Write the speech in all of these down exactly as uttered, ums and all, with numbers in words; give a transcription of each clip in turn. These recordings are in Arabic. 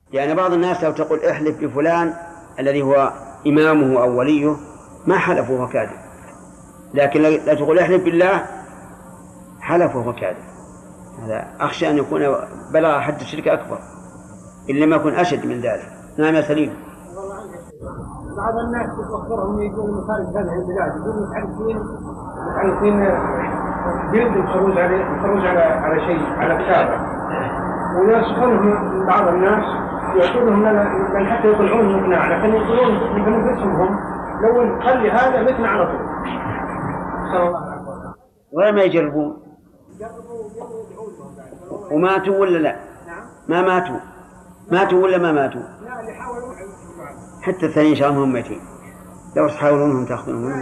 يعني بعض الناس لو تقول احلف بفلان الذي هو إمامه أو وليه ما حلف وهو كاذب، لكن لا تقول احلف بالله حلف وهو كاذب، هذا أخشى أن يكون بلغ حد الشرك أكبر إن لم يكن أشد من ذلك. نعم يا سليم. بعض الناس تفكرهم يقولون خارج هذه البلاد يقولون متعرفين متعرفين جلد الخروج على الخروج على على شيء على كتابه، ويسخنهم بعض الناس يقولون لن حتى يطلعون مقنع، لكن يقولون يقولون باسمهم لو نخلي هذا مثنى على طول. صلى الله عليه وسلم. وما يجربون وماتوا ولا لا؟ ما ماتوا ماتوا ولا ما ماتوا؟ حتى الثانيين إن شاء الله هم ميتين لو تحاولونهم تأخذونهم.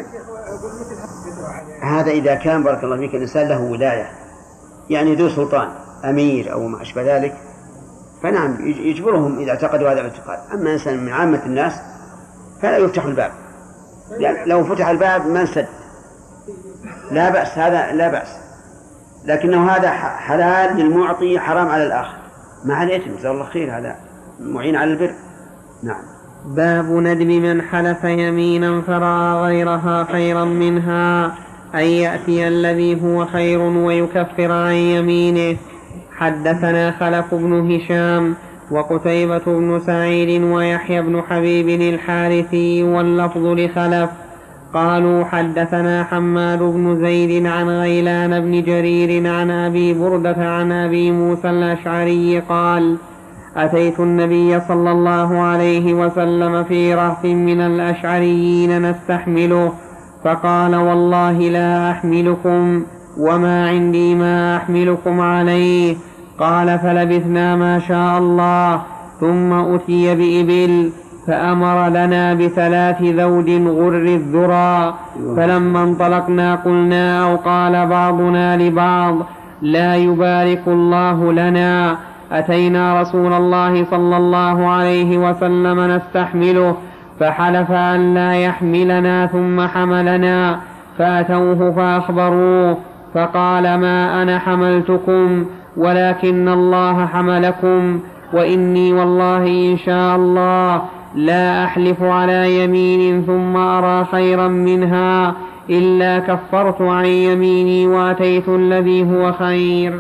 هذا إذا كان بارك الله فيك الإنسان له ولاية، يعني ذو سلطان أمير أو ما أشبه ذلك، فنعم يجبرهم إذا اعتقدوا هذا الاعتقاد. أما إنسان من عامة الناس فلا يفتح الباب، يعني لو فتح الباب ما انسد لا بأس، هذا لا بأس، لكنه هذا حلال للمعطي حرام على الآخر، ما عليه جزاه الله خير، هذا معين على البر. نعم. باب ندب من حلف يمينا فرأى غيرها خيرا منها أن يأتي الذي هو خير ويكفر عن يمينه. حدثنا خلف بن هشام وقتيبة بن سعيد ويحيى بن حبيب الحارثي واللفظ لخلف قالوا حدثنا حماد بن زيد عن غيلان بن جرير عن أبي بردة عن أبي موسى الأشعري قال أتيت النبي صلى الله عليه وسلم في رهط من الأشعريين نستحمله فقال والله لا أحملكم وما عندي ما أحملكم عليه. قال فلبثنا ما شاء الله ثم أتي بإبل فأمر لنا بثلاث ذود غر الذرى، فلما انطلقنا قلنا أو قال بعضنا لبعض لا يبارك الله لنا. أتينا رسول الله صلى الله عليه وسلم نستحمله فحلف أن لا يحملنا ثم حملنا، فأتوه فأخبروه فقال ما أنا حملتكم ولكن الله حملكم، وإني والله إن شاء الله لا أحلف على يمين ثم أرى خيرا منها إلا كفرت عن يميني وأتيت الذي هو خير.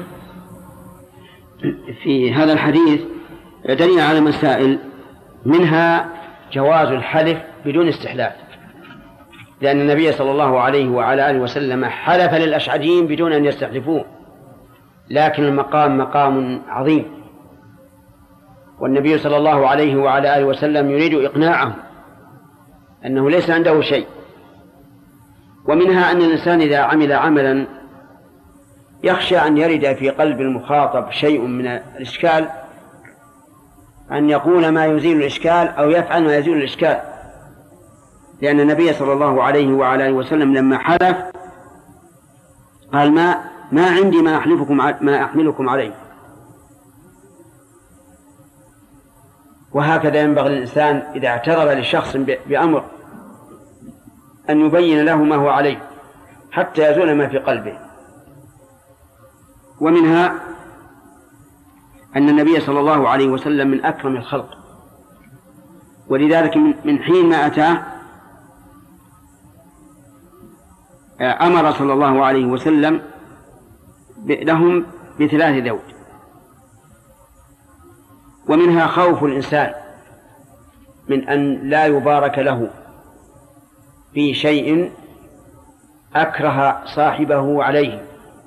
في هذا الحديث دليل على مسائل، منها جواز الحلف بدون استحلاف، لأن النبي صلى الله عليه وعلى آله وسلم حلف للأشعريين بدون أن يستحلفوه، لكن المقام مقام عظيم، والنبي صلى الله عليه وعلى آله وسلم يريد إقناعهم أنه ليس عنده شيء. ومنها أن الإنسان إذا عمل عملا يخشى أن يرد في قلب المخاطب شيء من الإشكال أن يقول ما يزيل الإشكال أو يفعل ما يزيل الإشكال، لأن النبي صلى الله عليه وعلى آله وسلم لما حلف قال ما ما عندي ما أحلفكم ما أحملكم عليه. وهكذا ينبغي الإنسان إذا اعترض لشخص بأمر أن يبين له ما هو عليه حتى يزول ما في قلبه. ومنها أن النبي صلى الله عليه وسلم من أكرم الخلق، ولذلك من حين ما أتاه أمر صلى الله عليه وسلم لهم بثلاث ذود. ومنها خوف الإنسان من أن لا يبارك له في شيء أكره صاحبه عليه،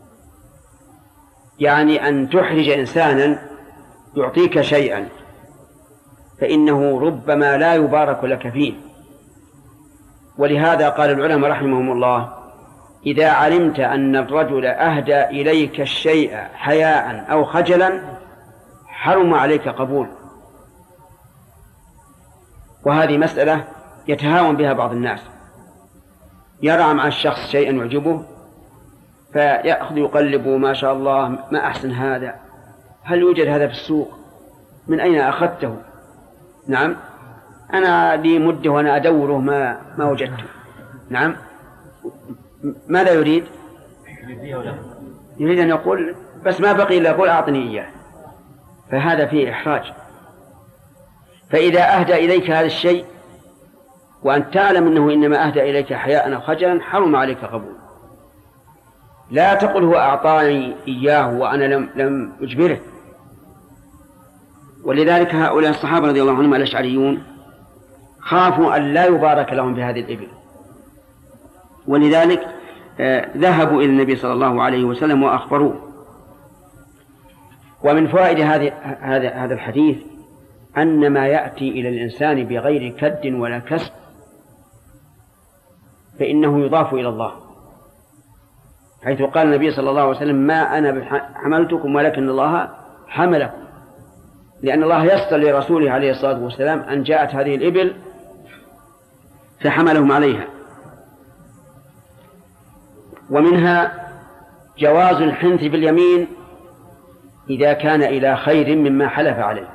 يعني أن تحرج إنسانا يعطيك شيئا فإنه ربما لا يبارك لك فيه. ولهذا قال العلماء رحمهم الله إذا علمت أن الرجل أهدى إليك الشيء حياء أو خجلا حرم عليك قبول. وهذه مسألة يتهاون بها بعض الناس، يرى مع الشخص شيئا يعجبه فيأخذ يقلب ما شاء الله ما أحسن هذا، هل يوجد هذا في السوق؟ من أين أخذته؟ نعم أنا لي مدة وأنا أدوره ما ما وجدته. نعم ماذا يريد؟ يريد أن يقول بس ما بقي إلا يقول أعطني إياه، فهذا فيه إحراج. فإذا أهدى إليك هذا الشيء وأن تعلم أنه إنما أهدى إليك حياء أو خجلا حرم عليك قبول. لا تقل هو أعطاني إياه وأنا لم, لم أجبره. ولذلك هؤلاء الصحابة رضي الله عنهم الأشعريون خافوا أن لا يبارك لهم بهذه الإبل، ولذلك ذهبوا إلى النبي صلى الله عليه وسلم وأخبروه. ومن فوائد هذا هذا الحديث أن ما يأتي إلى الإنسان بغير كد ولا كسب فإنه يضاف إلى الله، حيث قال النبي صلى الله عليه وسلم ما أنا حملتكم ولكن الله حملكم، لأن الله يسر لرسوله عليه الصلاة والسلام أن جاءت هذه الإبل فحملهم عليها. ومنها جواز الحنث باليمين إذا كان إلى خير مما حلف عليه.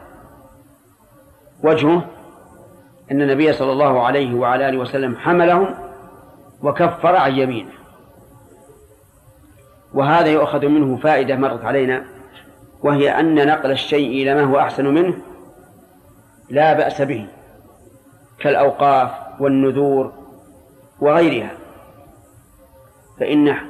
وجهه أن النبي صلى الله عليه وعلى آله وسلم حملهم وكفر عن يمينه. وهذا يؤخذ منه فائدة مرت علينا، وهي أن نقل الشيء إلى ما هو أحسن منه لا بأس به، كالأوقاف والنذور وغيرها، فإن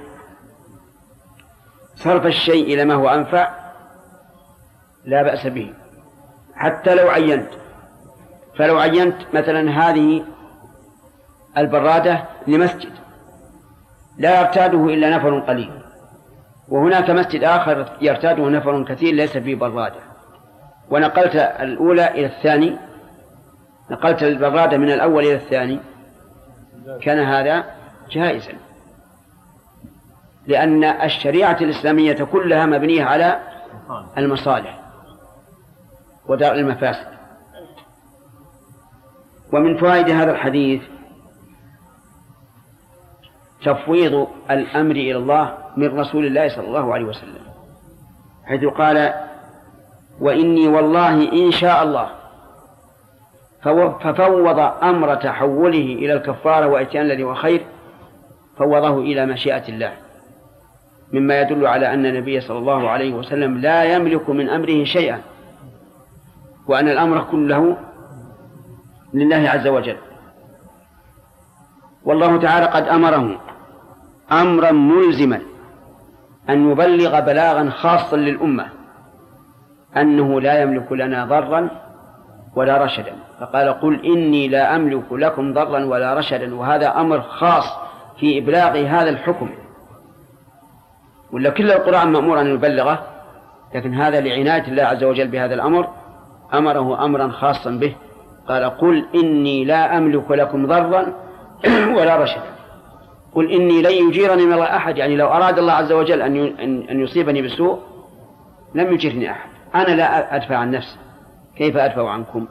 صرف الشيء إلى ما هو أنفع لا بأس به حتى لو عينت. فلو عينت مثلا هذه البرادة لمسجد لا يرتاده إلا نفر قليل، وهناك مسجد آخر يرتاده نفر كثير ليس فيه برادة، ونقلت الأولى إلى الثاني، نقلت البرادة من الأول إلى الثاني، كان هذا جائزا، لأن الشريعة الإسلامية كلها مبنية على المصالح ودرء المفاسد. ومن فوائد هذا الحديث تفويض الأمر إلى الله من رسول الله صلى الله عليه وسلم، حيث قال وإني والله إن شاء الله، ففوض أمر تحوله إلى الكفارة وإتيان الذي هو خير، فوضه إلى مشيئة الله، مما يدل على أن النبي صلى الله عليه وسلم لا يملك من أمره شيئا، وأن الأمر كله لله عز وجل. والله تعالى قد أمره أمرا ملزما أن يبلغ بلاغا خاصا للأمة أنه لا يملك لنا ضرا ولا رشدا، فقال قل إني لا أملك لكم ضرا ولا رشدا، وهذا أمر خاص في إبلاغ هذا الحكم، ولا كل القرآن مأمور أن يبلغه، لكن هذا لعناية الله عز وجل بهذا الأمر أمره أمرا خاصا به، قال قل إني لا أملك لكم ضرا ولا رشدا، قل إني لن يجيرني من الله أحد، يعني لو أراد الله عز وجل أن يصيبني بسوء لم يجرني أحد، أنا لا أدفع عن نفسي، كيف أدفع عنكم؟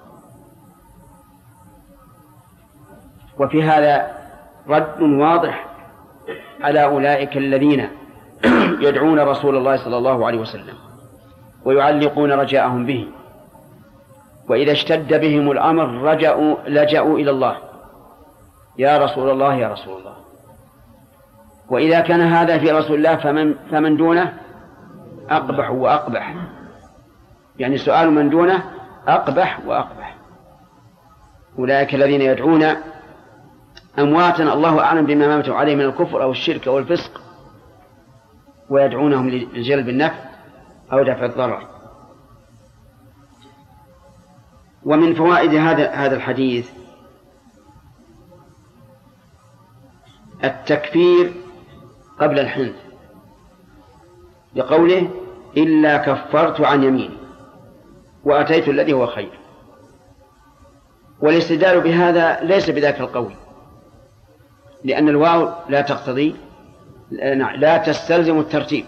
وفي هذا رد واضح على أولئك الذين يدعون رسول الله صلى الله عليه وسلم ويعلقون رجاءهم به، وإذا اشتد بهم الأمر رجعوا لجأوا إلى الله، يا رسول الله يا رسول الله. وإذا كان هذا في رسول الله فمن, فمن دونه أقبح وأقبح، يعني سؤال من دونه أقبح وأقبح. أولئك الذين يدعون أمواتا الله أعلم بما ماتوا عليه من الكفر أو الشرك أو الفسق، ويدعونهم لجلب النفع أو دفع الضرر. ومن فوائد هذا هذا الحديث التكفير قبل الحنث، لقوله إلا كفرت عن يميني وأتيت الذي هو خير. والاستدلال بهذا ليس بذاك القول، لأن الواو لا تقتضي لا تستلزم الترتيب،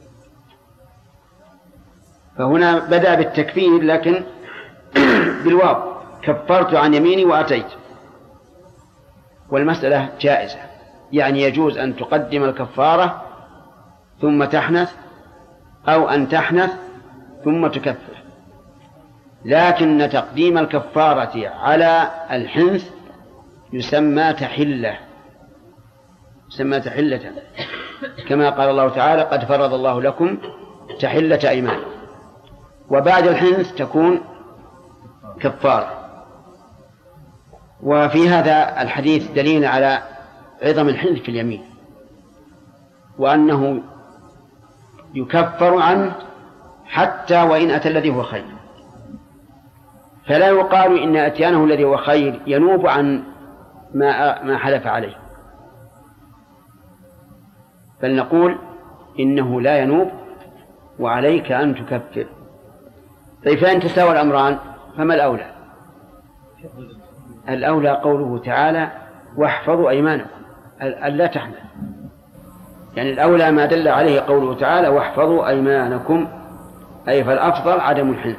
فهنا بدأ بالتكفير لكن بالواو، كفرت عن يميني وأتيت. والمسألة جائزة، يعني يجوز أن تقدم الكفارة ثم تحنث، أو أن تحنث ثم تكفر، لكن تقديم الكفارة على الحنث يسمى تحلة، يسمى تحلة، كما قال الله تعالى قد فرض الله لكم تحلة أيمان، وبعد الحنث تكون كفارة. وفي هذا الحديث دليل على عظم الحنث في اليمين، وأنه يكفر عنه حتى وإن أتى الذي هو خير، فلا يقال إن أتيانه الذي هو خير ينوب عن ما ما حلف عليه، بل نقول إنه لا ينوب وعليك أن تكفر. طيب فإن تساوى الأمران فما الأولى؟ الأولى قوله تعالى واحفظوا أيمانكم ألا تحنث، يعني الأولى ما دل عليه قوله تعالى واحفظوا أيمانكم، أي فالأفضل عدم الحنث.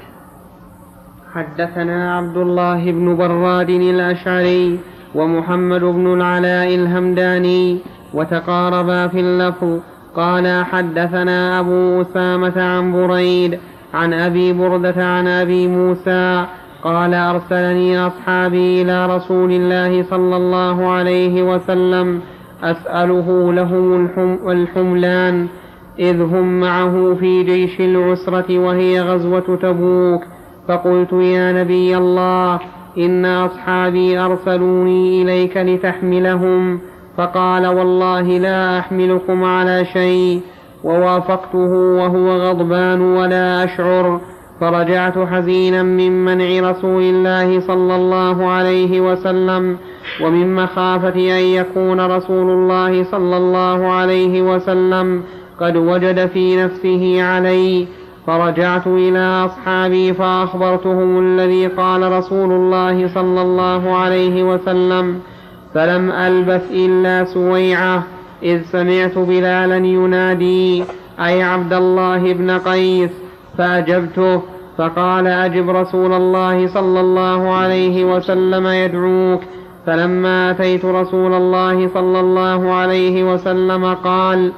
حدثنا عبد الله بن براد الأشعري ومحمد بن العلاء الهمداني وتقاربا في اللفظ. قال حدثنا أبو أسامة عن بريد عن أبي بردة عن أبي موسى قال أرسلني أصحابي إلى رسول الله صلى الله عليه وسلم أسأله لهم الحملان إذ هم معه في جيش العسرة وهي غزوة تبوك، فقلت يا نبي الله إن أصحابي أرسلوني إليك لتحملهم، فقال والله لا أحملكم على شيء، ووافقته وهو غضبان ولا أشعر، فرجعت حزينا من منع رسول الله صلى الله عليه وسلم ومن مخافة أن يكون رسول الله صلى الله عليه وسلم قد وجد في نفسه علي، فرجعت إلى أصحابي فأخبرتهم الذي قال رسول الله صلى الله عليه وسلم، فلم ألبث إلا سويعة إذ سمعت بلالا ينادي أي عبد الله بن قيس، فأجبته، فقال أجب رسول الله صلى الله عليه وسلم يدعوك. فلما أتيت رسول الله صلى الله عليه وسلم قال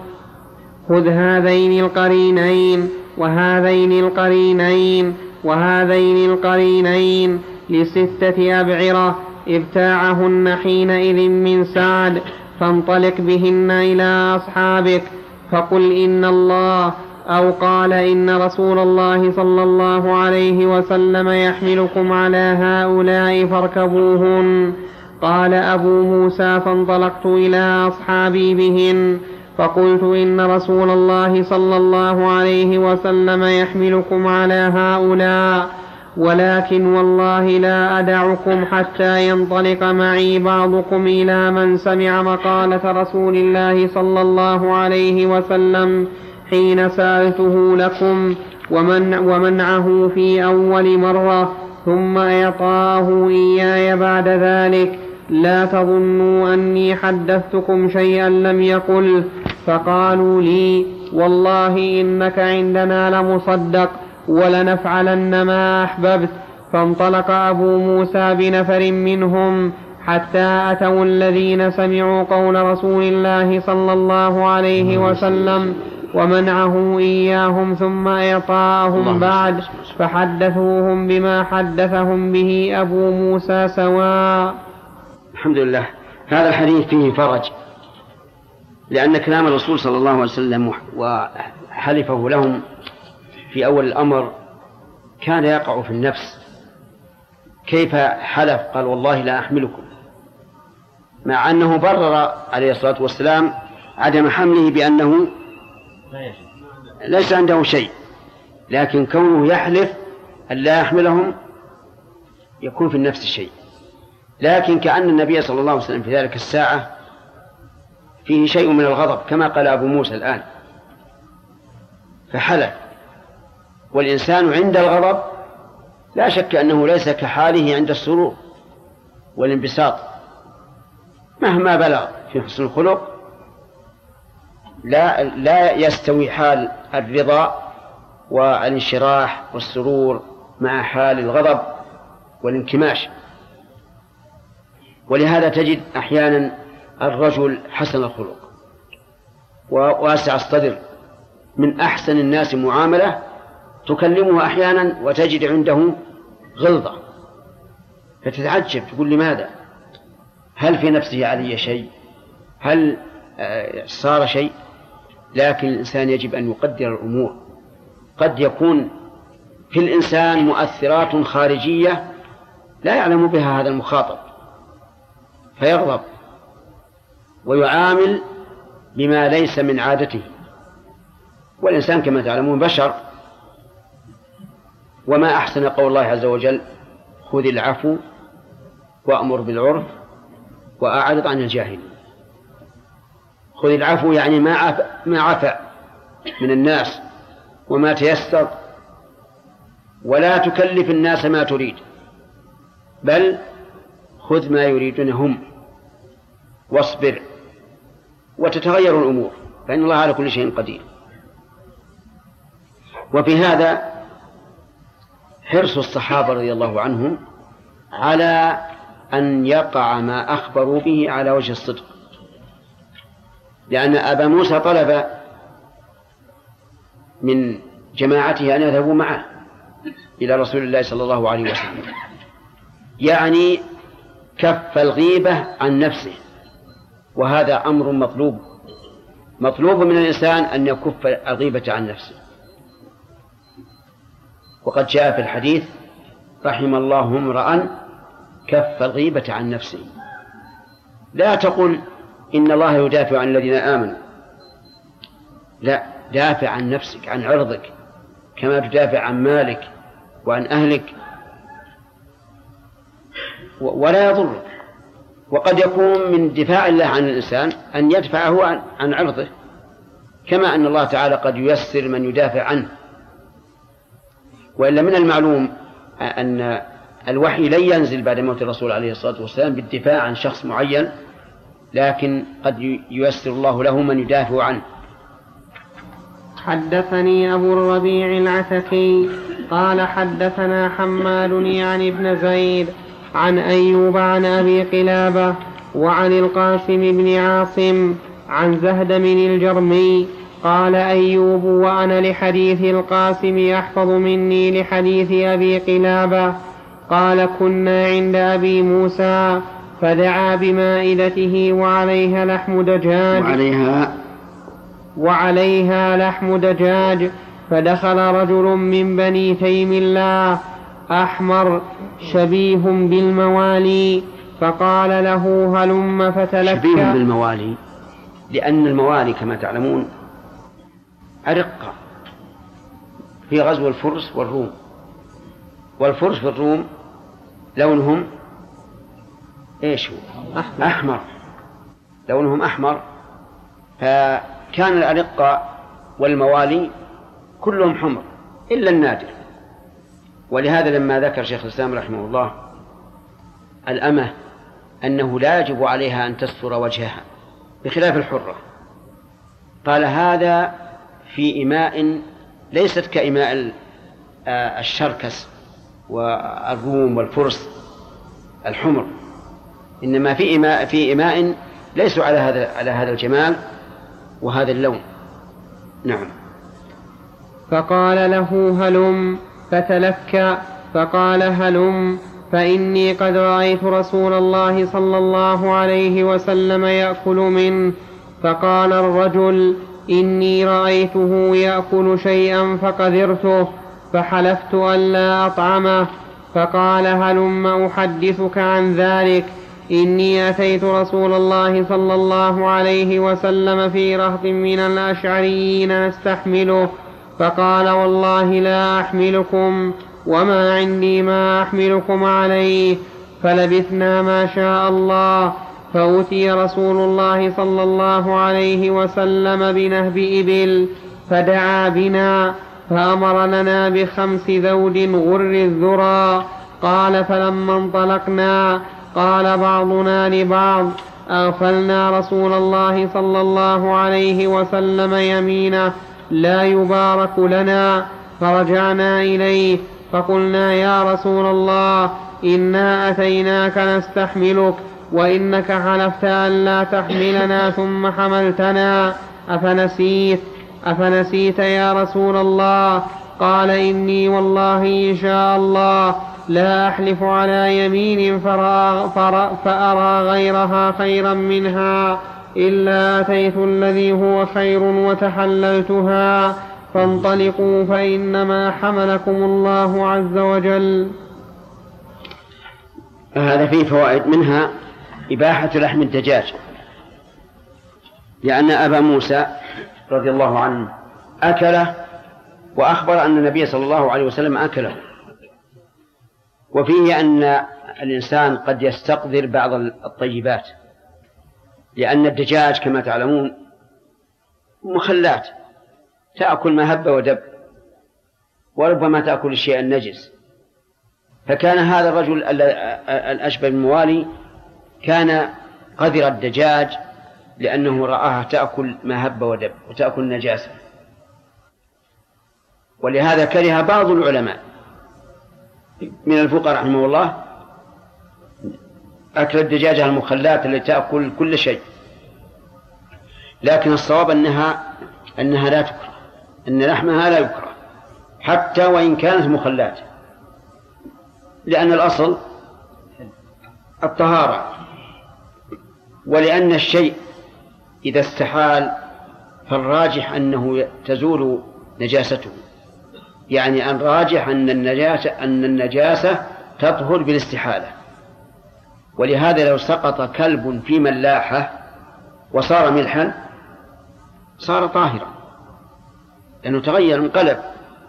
خذ هذين القرينين وهذين القرينين وهذين القرينين لستة أبعرة ابتاعهن حينئذ من سعد، فانطلق بهن إلى أصحابك فقل إن الله أو قال إن رسول الله صلى الله عليه وسلم يحملكم على هؤلاء فاركبوهن. قال أبو موسى فانطلقت إلى أصحابي بهن فقلت إن رسول الله صلى الله عليه وسلم يحملكم على هؤلاء، ولكن والله لا أدعكم حتى ينطلق معي بعضكم إلى من سمع مقالة رسول الله صلى الله عليه وسلم حين سألته لكم ومن ومنعه في أول مرة ثم إعطاه إياي بعد ذلك. لا تظنوا أني حدثتكم شيئا لم يقل. فقالوا لي والله إنك عندنا لمصدق ولنفعلن ما أحببت. فانطلق أبو موسى بنفر منهم حتى أتوا الذين سمعوا قول رسول الله صلى الله عليه وسلم ومنعه إياهم ثم إعطاءهم بعد، فحدثوهم بما حدثهم به أبو موسى سواء. الحمد لله. هذا الحديث فيه فرج، لأن كلام الرسول صلى الله عليه وسلم وحلفه لهم في أول الأمر كان يقع في النفس. كيف حلف؟ قال والله لا أحملكم، مع أنه برر عليه الصلاة والسلام عدم حمله بأنه ليس عنده شيء، لكن كونه يحلف أن لا يحملهم يكون في النفس شيء. لكن كأن النبي صلى الله عليه وسلم في ذلك الساعة فيه شيء من الغضب كما قال أبو موسى الآن، فحلف. والإنسان عند الغضب لا شك أنه ليس كحاله عند السرور والانبساط، مهما بلغ في حسن الخلق لا, لا يستوي حال الرضا والانشراح والسرور مع حال الغضب والانكماش. ولهذا تجد أحيانا الرجل حسن الخلق وواسع الصدر من أحسن الناس معاملة، تكلمه أحيانا وتجد عنده غلظة، فتتعجب تقول لماذا؟ هل في نفسه علي شيء؟ هل صار شيء؟ لكن الإنسان يجب أن يقدر الأمور. قد يكون في الإنسان مؤثرات خارجية لا يعلم بها هذا المخاطب، فيغضب ويعامل بما ليس من عادته، والإنسان كما تعلمون بشر، وما أحسن قول الله عز وجل: خذ العفو وأمر بالعرف وأعرض عن الجاهلين. خذ العفو يعني ما عفى ما عفى من الناس وما تيسر، ولا تكلف الناس ما تريد، بل خذ ما يريدون هم واصبر وتتغير الأمور، فإن الله على كل شيء قدير. وفي هذا حرص الصحابة رضي الله عنهم على أن يقع ما أخبروا به على وجه الصدق، لأن أبا موسى طلب من جماعته أن يذهبوا معه إلى رسول الله صلى الله عليه وسلم، يعني كف الغيبة عن نفسه، وهذا أمر مطلوب مطلوب من الإنسان أن يكف الغيبة عن نفسه. وقد جاء في الحديث: رحم الله امرأ كف الغيبة عن نفسه. لا تقل إن الله يدافع عن الذين آمنوا، لا، دافع عن نفسك، عن عرضك، كما تدافع عن مالك وعن أهلك، ولا يضرك. وقد يكون من دفاع الله عن الإنسان أن يدفعه عن, عن عرضه، كما أن الله تعالى قد ييسر من يدافع عنه. وإلا من المعلوم أن الوحي لن ينزل بعد موت الرسول عليه الصلاة والسلام بالدفاع عن شخص معين، لكن قد ييسر الله له من يدافع عنه. حدثني أبو الربيع العتكي قال حدثنا حماد يعني ابن زيد عن أيوب عن أبي قلابة وعن القاسم بن عاصم عن زهدم الجرمي قال أيوب: وأنا لحديث القاسم أحفظ مني لحديث أبي قلابة. قال: كنا عند أبي موسى فدعا بمائدته وعليها لحم دجاج وعليها, وعليها لحم دجاج فدخل رجل من بني تيم الله أحمر شبيه بالموالي فقال له: هلم فتلك. شبيه بالموالي لأن الموالي كما تعلمون أرقة في غزو الفرس والروم، والفرس والروم لونهم إيش هو؟ أحمر. أحمر لونهم أحمر، فكان الأرقة والموالي كلهم حمر إلا النادر. ولهذا لما ذكر شيخ الإسلام رحمه الله الأمة أنه لا يجب عليها أن تستر وجهها بخلاف الحرة، قال: هذا في إماء ليست كإماء الشركس والروم والفرس الحمر، إنما في إماء في إماء ليسوا على هذا على هذا الجمال وهذا اللون. نعم. فقال له: هلم فتلكى. فقال: هلم فإني قد رأيت رسول الله صلى الله عليه وسلم يأكل منه. فقال الرجل: إني رأيته يأكل شيئا فقذرته فحلفت ألا أطعمه. فقال: هلم أحدثك عن ذلك. إني أتيت رسول الله صلى الله عليه وسلم في رهط من الأشعريين نستحمله، فقال: والله لا أحملكم وما عندي ما أحملكم عليه. فلبثنا ما شاء الله، فأتي رسول الله صلى الله عليه وسلم بنهب إبل فدعا بنا فأمر لنا بخمس ذود غر الذرى. قال: فلما انطلقنا قال بعضنا لبعض: أغفلنا رسول الله صلى الله عليه وسلم يمينه لا يبارك لنا. فرجعنا إليه فقلنا: يا رسول الله، إنا أتيناك نستحملك وإنك حلفت أن لا تحملنا ثم حملتنا، أفنسيت أفنسيت يا رسول الله؟ قال: إني والله إن شاء الله لا أحلف على يمين فرأى, فأرى غيرها خيرا منها إلا أتيت الذي هو خير وتحللتها. فانطلقوا فإنما حملكم الله عز وجل. هذا فيه فوائد، منها إباحة لحم الدجاج، لأن أبا موسى رضي الله عنه أكله وأخبر أن النبي صلى الله عليه وسلم أكله. وفيه أن الإنسان قد يستقذر بعض الطيبات، لأن الدجاج كما تعلمون مخلات تأكل ما هب ودب، وربما تأكل الشيء النجس. فكان هذا الرجل الأشبه بالموالي كان قذر الدجاج لأنه رآها تأكل ما هب ودب وتأكل النجاسة، ولهذا كره بعض العلماء من الفقهاء رحمه الله أكل الدجاجة المخلات التي تأكل كل شيء. لكن الصواب أنها أنها لا تكره، أن لحمها لا يكره حتى وإن كانت مخلات، لأن الأصل الطهارة، ولأن الشيء إذا استحال فالراجح أنه تزول نجاسته، يعني أن راجح أن النجاسة أن النجاسة تطهر بالاستحالة. ولهذا لو سقط كلب في ملاحة وصار ملحا صار طاهرا لأنه تغير انقلب.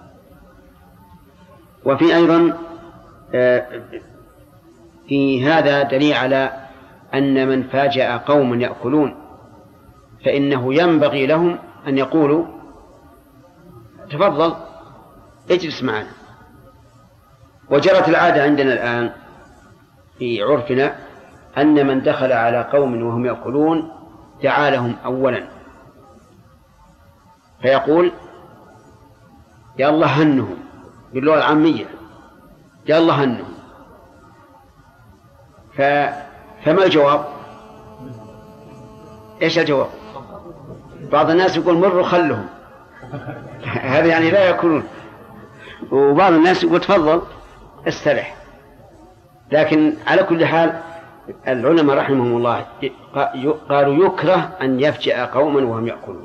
وفي أيضا في هذا دليل على أن من فاجأ قوما يأكلون فإنه ينبغي لهم أن يقولوا تفضل اجلس معنا. وجرت العادة عندنا الآن في عرفنا أن من دخل على قوم وهم يأكلون دعا لهم أولا فيقول يا الله هنهم باللغة العامية، يا الله هنهم. ف... فما الجواب؟ إيش الجواب؟ بعض الناس يقول مروا خلهم هذا يعني لا يأكلون، وبعض الناس يقول تفضل استرح. لكن على كل حال العلماء رحمهم الله قالوا يكره أن يفجأ قوما وهم يأكلون.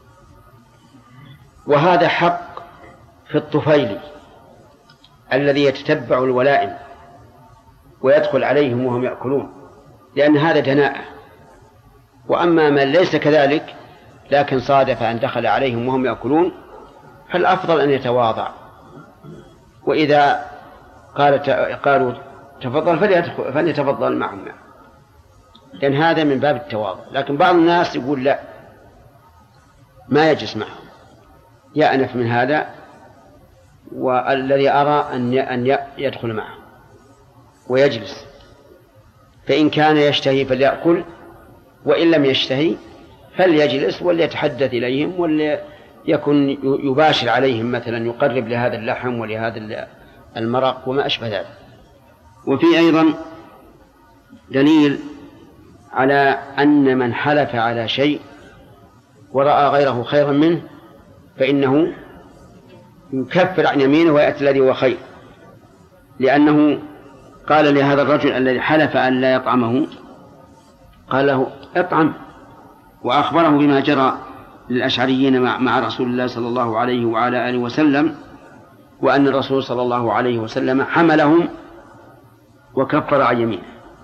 وهذا حق في الطفيل الذي يتتبع الولائم ويدخل عليهم وهم يأكلون، لأن هذا دناءة. وأما من ليس كذلك لكن صادف أن دخل عليهم وهم يأكلون فالأفضل أن يتواضع، وإذا قالوا تفضل فليتفضل معهم، لأن هذا من باب التواضع. لكن بعض الناس يقول لا ما يجلس معهم، يأنف من هذا، والذي أرى أن يدخل معه ويجلس، فإن كان يشتهي فليأكل، وإن لم يشتهي فليجلس وليتحدث إليهم وليكن يباشر عليهم، مثلا يقرب لهذا اللحم ولهذا المرق وما أشبه ذلك. وفي أيضا دليل على أن من حلف على شيء ورأى غيره خيرا منه فإنه يكفر عن يمينه ويأتي الذي هو خير، لأنه قال لهذا الرجل الذي حلف أن لا يطعمه قال له اطعم، وأخبره بما جرى للأشعريين مع رسول الله صلى الله عليه وعلى آله وسلم، وأن الرسول صلى الله عليه وسلم حملهم وكفر عن يمينه.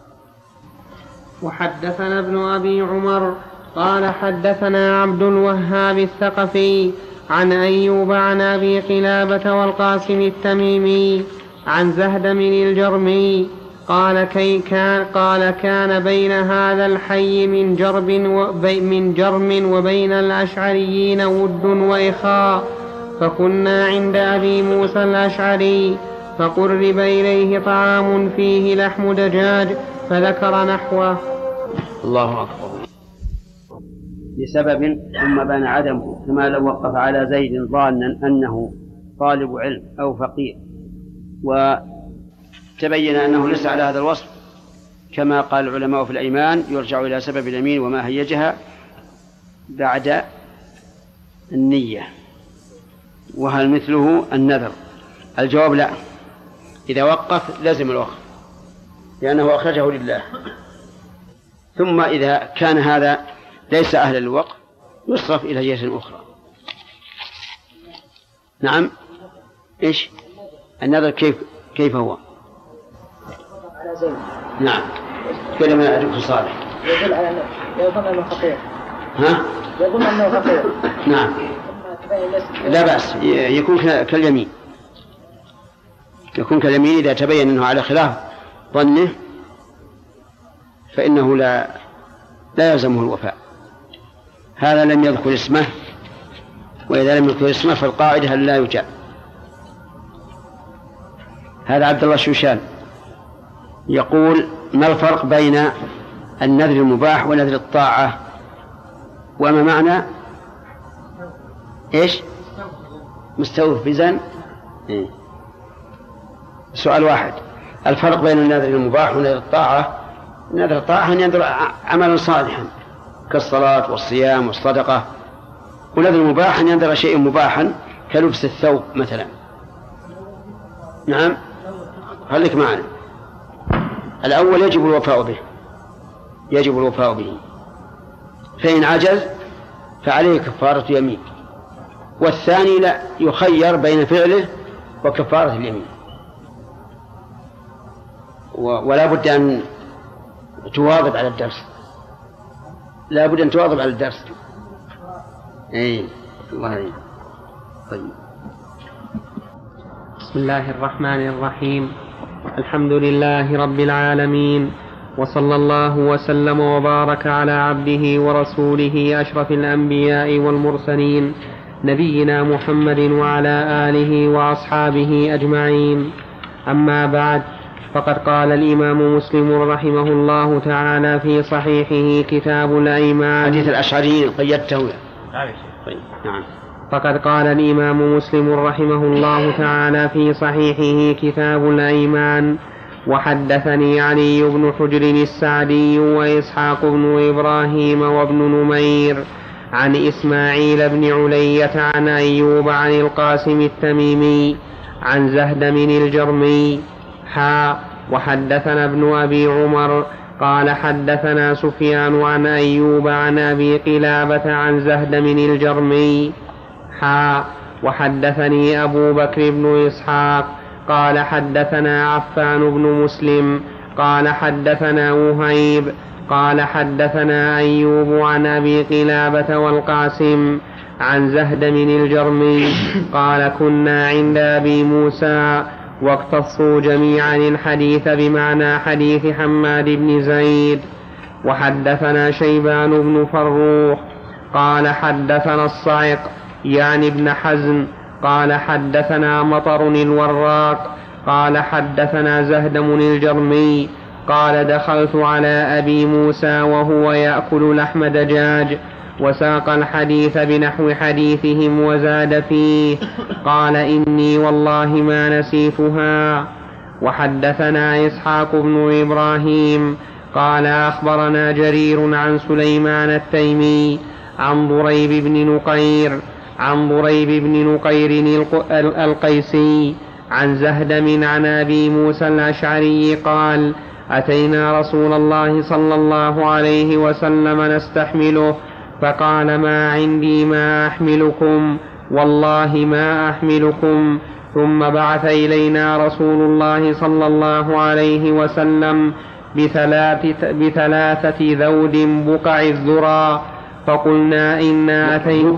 وحدثنا ابن أبي عمر قال حدثنا عبد الوهاب الثقفي عن أيوب عن أبي قلابة والقاسم التميمي عن زهدم الجرمي قال كي كان قال كان بين هذا الحي من جرب وبي من جرم وبين الأشعريين ود وإخاء، فكنا عند أبي موسى الأشعري فقرب إليه طعام فيه لحم دجاج فذكر نحوه. الله أكبر. لسبب ثم بان عدمه، كما لو وقف على زيد ظانا أنه طالب علم أو فقير وتبين أنه ليس على هذا الوصف، كما قال العلماء في الأيمان يرجع إلى سبب اليمين وما هيجها بعد النية، وهل مثله النذر؟ الجواب لا، إذا وقف لازم الوقف لأنه أخرجه لله. ثم إذا كان هذا ليس أهل الوقف يصرف إلى جهة أخرى. نعم. إيش النذر؟ كيف كيف هو؟ على زيد. نعم. تكلم عن الدكتور صالح. يقول على يظن أنه فقير. ها؟ يظن أنه فقير. نعم. لا بأس، يكون كاليمين. يكون كاليمين إذا تبين أنه على خلاف ظنه فإنه لا لا يلزمه الوفاء. هذا لم يذكر اسمه، وإذا لم يذكر اسمه فالقاعدة هل لا يجاب. هذا عبد الله الشوشان يقول: ما الفرق بين النذر المباح ونذر الطاعة؟ وما معنى إيش؟ مستوفزا. إيه؟ سؤال واحد: الفرق بين النذر المباح ونذر الطاعة. نذر الطاعة أن ينذر عملا صالحا كالصلاة والصيام والصدقة، ونذر المباح أن ينذر شيء مباحا كلبس الثوب مثلا. نعم، خليك معنا. الأول يجب الوفاء به، يجب الوفاء به، فإن عجز فعليه كفارة يمين. والثاني لا، يخير بين فعله وكفارة اليمين، ولا بد أن تواظب على الدرس، لا بد أن تواظب على الدرس. أي الله عليك. طيب. بسم الله الرحمن الرحيم. الحمد لله رب العالمين، وصلى الله وسلم وبارك على عبده ورسوله أشرف الأنبياء والمرسلين نبينا محمد وعلى آله وأصحابه أجمعين. أما بعد، فقد قال الإمام مسلم رحمه الله تعالى في صحيحه كتاب الأيمان. حديث الأشعري قيدته. طيب. نعم. فقد قال الإمام مسلم رحمه الله تعالى في صحيحه كتاب الأيمان: وحدثني علي بن حجر السعدي وإسحاق بن إبراهيم وابن نمير عن إسماعيل بن علية عن أيوب عن القاسم التميمي عن زهدم الجرمي حا وحدثنا ابن أبي عمر قال حدثنا سفيان عن أيوب عن أبي قلابة عن زهدم الجرمي حا وحدثني أبو بكر بن إسحاق قال حدثنا عفان بن مسلم قال حدثنا وهيب قال حدثنا أيوب عن أبي قلابة والقاسم عن زهدم الجرمي قال كنا عند أبي موسى واقتصوا جميعا الحديث بمعنى حديث حماد بن زيد. وحدثنا شيبان بن فروخ قال حدثنا الصعق يعني ابن حزم قال حدثنا مطر الوراق قال حدثنا زهدم الجرمي قال دخلت على أبي موسى وهو يأكل لحم دجاج وساق الحديث بنحو حديثهم وزاد فيه قال إني والله ما نسيتها. وحدثنا إسحاق بن إبراهيم قال أخبرنا جرير عن سليمان التيمي عن ضريب بن نقير عن ضريب بن نقير القيسي عن زهدم عن أبي موسى الأشعري قال أتينا رسول الله صلى الله عليه وسلم نستحمله فقال ما عندي ما أحملكم والله ما أحملكم. ثم بعث إلينا رسول الله صلى الله عليه وسلم بثلاثة, بثلاثة ذود بقع الذرى فقلنا إنا أتينا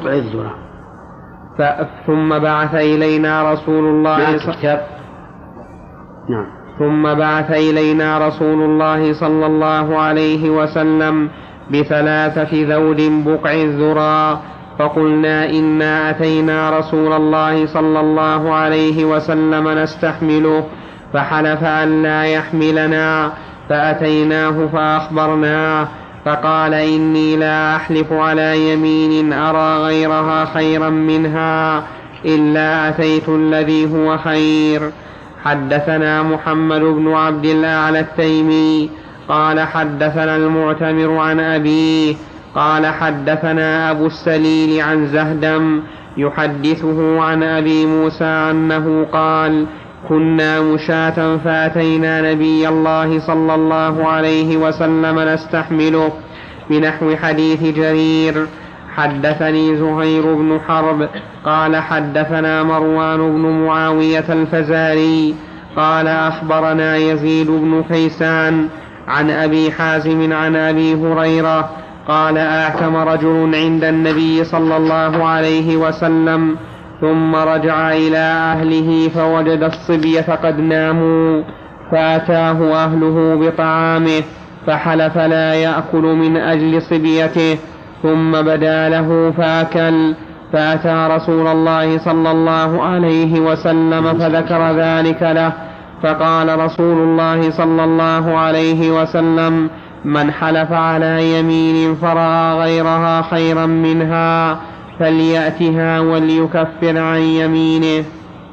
ثم بعث إلينا رسول الله صلى نعم. ثم بعث إلينا رسول الله صلى الله عليه وسلم بثلاثة ذود بقع الذرى فقلنا إنا أتينا رسول الله صلى الله عليه وسلم نستحمله فحلف أن لا يحملنا فأتيناه فأخبرناه فقال إني لا أحلف على يمين أرى غيرها خيرا منها إلا أتيت الذي هو خير. حدثنا محمد بن عبد الأعلى التيمي قال حدثنا المعتمر عن أبيه قال حدثنا أبو السليل عن زهدم يحدثه عن أبي موسى أنه قال كنا مشاة فأتينا نبي الله صلى الله عليه وسلم نستحمله بنحو حديث جرير. حدثني زهير بن حرب قال حدثنا مروان بن معاوية الفزاري قال أخبرنا يزيد بن كيسان عن أبي حازم عن أبي هريرة قال أعتم رجل عند النبي صلى الله عليه وسلم ثم رجع إلى أهله فوجد الصبية قد ناموا فأتاه أهله بطعامه فحلف لا يأكل من أجل صبيته ثم بدا له فأكل فأتى رسول الله صلى الله عليه وسلم فذكر ذلك له فقال رسول الله صلى الله عليه وسلم من حلف على يمين فرأى غيرها خيرا منها فليأتها وليكفر عن يمينه.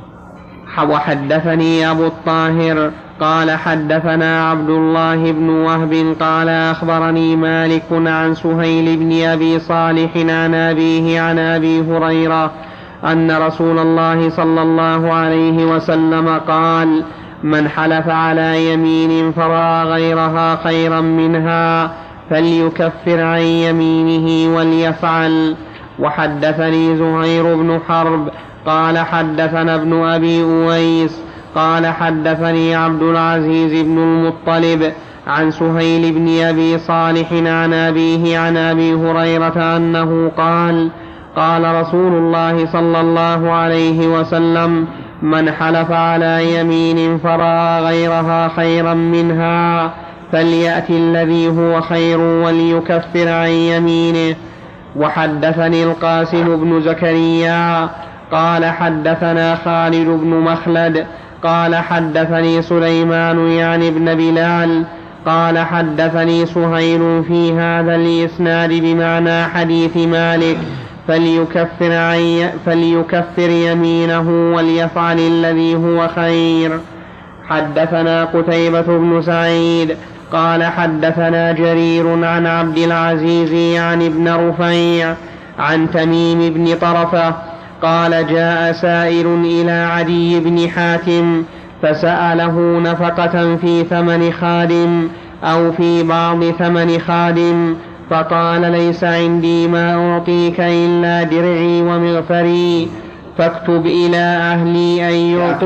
وحدثني أبو الطاهر قال حدثنا عبد الله بن وهب قال أخبرني مالك عن سهيل بن أبي صالح عن أبيه عن أبي هريرة أن رسول الله صلى الله عليه وسلم قال من حلف على يمين فرأى غيرها خيرا منها فليكفر عن يمينه وليفعل. وحدثني زهير بن حرب قال حدثنا ابن أبي أويس قال حدثني عبد العزيز بن المطلب عن سهيل بن أبي صالح عن أبيه عن أبي هريرة أنه قال قال رسول الله صلى الله عليه وسلم من حلف على يمين فرأى غيرها خيرا منها فليأتي الذي هو خير وليكفر عن يمينه. وحدثني القاسم بن زكريا قال حدثنا خالد بن مخلد قال حدثني سليمان يعني ابن بلال قال حدثني سهيل في هذا الإسناد بمعنى حديث مالك فليكفر, عن فليكفر يمينه وليفعل الذي هو خير. حدثنا قتيبة بن سعيد قال حدثنا جرير عن عبد العزيز عن ابن رفيع عن تميم بن طرفة قال جاء سائل إلى عدي بن حاتم فسأله نفقة في ثمن خادم أو في بعض ثمن خادم فقال ليس عندي ما أعطيك إلا درعي ومغفري فاكتب إلى أهلي أن يعطوا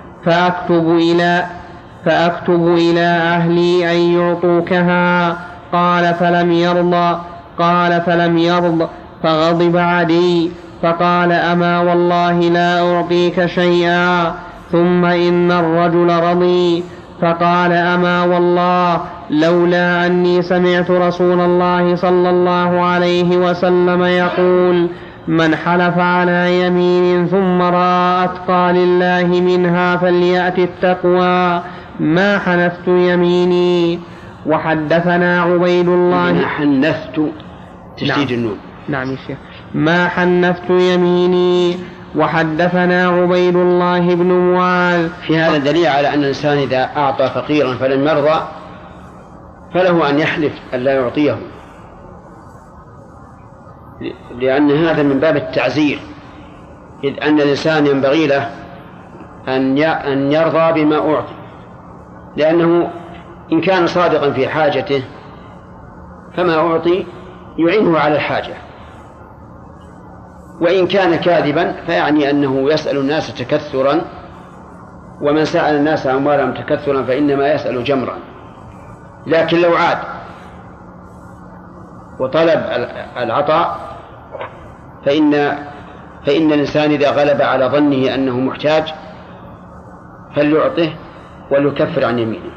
فأكتب إلى فأكتب إلى أهلي أن يعطوكها قال فلم يرضى قال فلم يرض فغضب عدي فقال أما والله لا أعطيك شيئا ثم إن الرجل رضي فقال أما والله لولا أني سمعت رسول الله صلى الله عليه وسلم يقول من حلف على يمين ثم رأى أتقى لله منها فليأت التقوى ما حنثت يميني. وحدثنا عبيد الله ما حنثت تشديد النون نعم الشيخ ما حنثت يميني. وحدثنا عبيد الله بن معاذ. في هذا دليل على أن الإنسان إذا أعطى فقيرا فلم يرضى فله أن يحلف أن لا يعطيه، لأن هذا من باب التعزير، إذ أن الإنسان ينبغي له أن يرضى بما أعطي، لأنه إن كان صادقا في حاجته فما أعطي يعينه على الحاجة، وإن كان كاذبا فيعني أنه يسأل الناس تكثرا، ومن سأل الناس أموالهم تكثرا فإنما يسأل جمرا. لكن لو عاد وطلب العطاء فإن فإن الإنسان إذا غلب على ظنه أنه محتاج فليعطه وليكفر عن يمينه.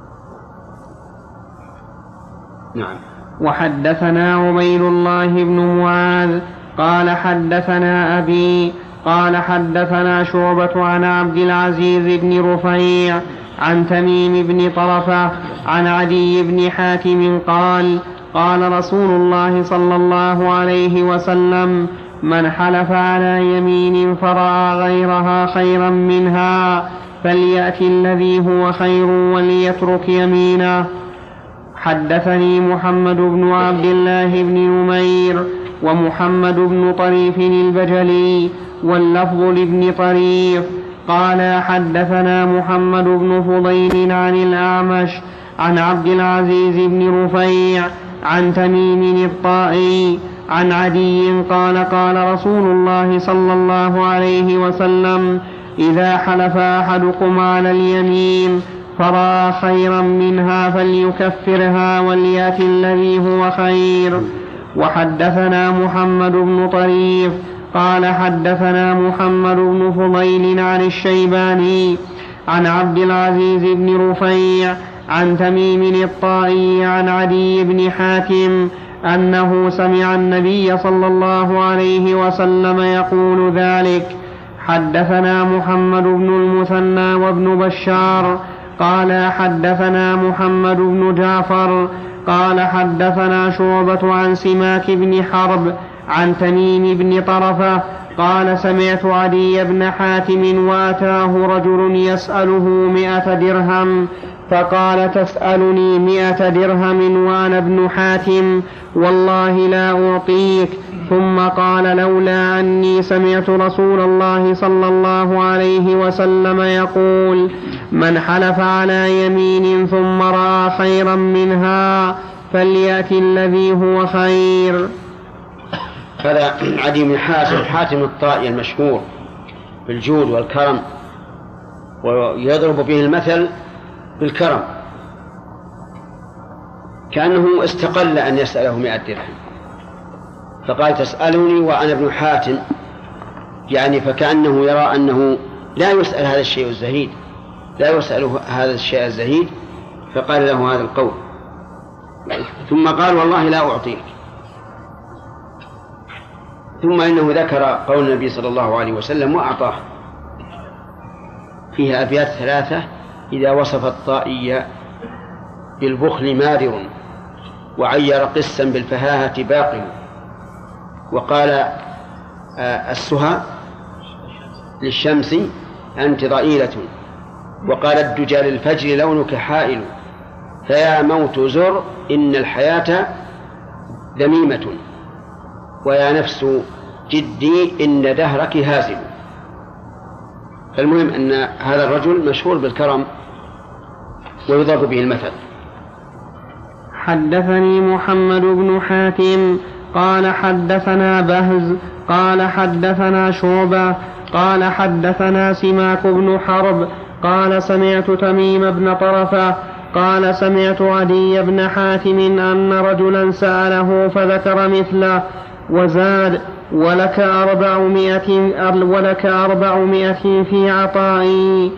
نعم. وحدثنا عبيد الله بن معاذ قال حدثنا أبي قال حدثنا شعبة عن عبد العزيز بن رفيع عن تميم بن طرفة عن عدي بن حاتم قال قال رسول الله صلى الله عليه وسلم من حلف على يمين فرأى غيرها خيرا منها فليأتي الذي هو خير وليترك يمينه. حدثني محمد بن عبد الله بن نمير ومحمد بن طريف البجلي واللفظ لابن طريف قال حدثنا محمد بن فضيل عن الأعمش عن عبد العزيز بن رفيع عن تميم الطائي عن عدي قال قال رسول الله صلى الله عليه وسلم إذا حلف أحدكم على اليمين فرأى خيرا منها فليكفرها وليأتي الذي هو خير. وحدثنا محمد بن طريف قال حدثنا محمد بن فضيل عن الشيباني عن عبد العزيز بن رفيع عن تميم الطائي عن عدي بن حاتم أنه سمع النبي صلى الله عليه وسلم يقول ذلك. حدثنا محمد بن المثنى وابن بشار قال حدثنا محمد بن جعفر قال حدثنا شعبة عن سماك بن حرب عن تميم بن طرفة قال سمعت عدي بن حاتم وأتاه رجل يسأله مئة درهم فقال تسألني مئة درهم وأنا ابن حاتم والله لا أعطيك. ثم قال لولا أني سمعت رسول الله صلى الله عليه وسلم يقول من حلف على يمين ثم رأى خيرا منها فليأتي الذي هو خير. هذا عدي بن حاتم حاتم الطائي المشهور بالجود والكرم، ويضرب به المثل بالكرم، كأنه استقل أن يسأله مئة درهم فقال تسألني وأنا ابن حاتم، يعني فكأنه يرى أنه لا يسأل هذا الشيء الزهيد، لا يسأل هذا الشيء الزهيد، فقال له هذا القول. ثم قال والله لا أعطيك. ثم إنه ذكر قول النبي صلى الله عليه وسلم وأعطاه، فيها أبيات ثلاثة إذا وصف الطائي بالبخل مادر وعير قسا بالفهاهة باقل. وقال آه السهى للشمس أنت ضئيلة، وقال الدجى للفجر لونك حائل، فيا موت زر إن الحياة ذميمة، ويا نفس جدي إن دهرك هازل. فالمهم أن هذا الرجل مشهور بالكرم ويضرب به المثل. حدثني محمد بن حاتم قال حدثنا بهز قال حدثنا شعبة قال حدثنا سماك بن حرب قال سمعت تميم بن طرفة قال سمعت عدي بن حاتم أن رجلا سأله فذكر مثله وزاد ولك أربعمائة ولك أربعمائة في عطائي.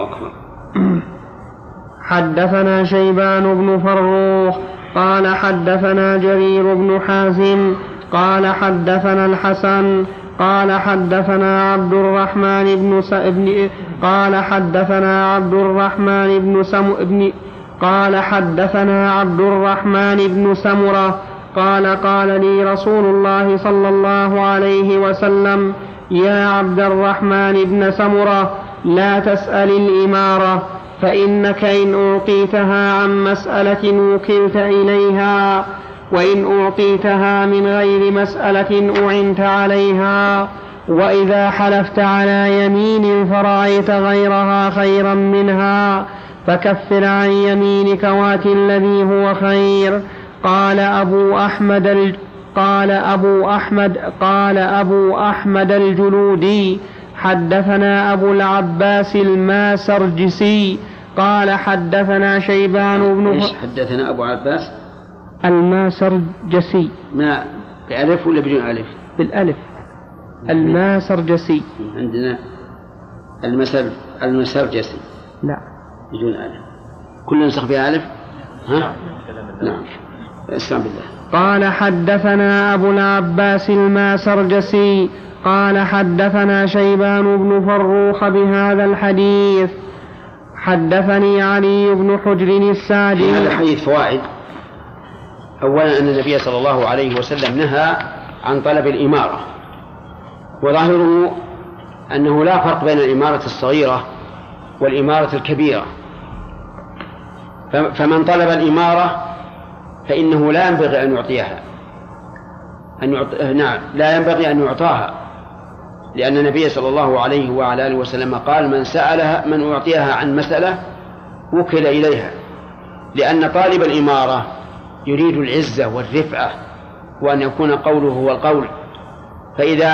حدثنا شيبان بن فروخ قال حدثنا جرير بن حازم قال حدثنا الحسن قال حدثنا عبد الرحمن بن ابن قال حدثنا عبد الرحمن بن سم ابن قال حدثنا عبد الرحمن بن سمرة قال قال لي رسول الله صلى الله عليه وسلم يا عبد الرحمن بن سمرة لا تسأل الإمارة فإنك إن أعطيتها عن مسألة وكلت إليها، وإن أعطيتها من غير مسألة أعنت عليها، وإذا حلفت على يمين فرأيت غيرها خيرا منها فكفر عن يمينك وات الذي هو خير. قال أبو أحمد ال... قال أبو أحمد قال أبو أحمد الجلودي حدثنا أبو العباس الماسرجسي قال حدثنا شيبان بن إيش حدثنا أبو عباس الماسرجسي؟ ما بألف ولا بدون ألف؟ بالألف. الماسرجسي. عندنا المسر المسرجسي لا بدون ألف، كل نسخ فيها ألف. ها؟ نعم. اسلام بالله. قال حدثنا أبو العباس الماسرجسي قال حدثنا شيبان بن فروخ بهذا الحديث. حدثني علي بن حجر السعدي. هذا الحديث فوائد. أولا أن النبي صلى الله عليه وسلم نهى عن طلب الإمارة، وظاهره أنه لا فرق بين الإمارة الصغيرة والإمارة الكبيرة، فمن طلب الإمارة فإنه لا ينبغي أن يعطيها أن يعط... نعم لا ينبغي أن يعطاها، لأن النبي صلى الله عليه وعلى آله وسلم قال من سألها من أعطيها عن مسألة وكل إليها، لأن طالب الإمارة يريد العزة والرفعة وأن يكون قوله هو القول، فإذا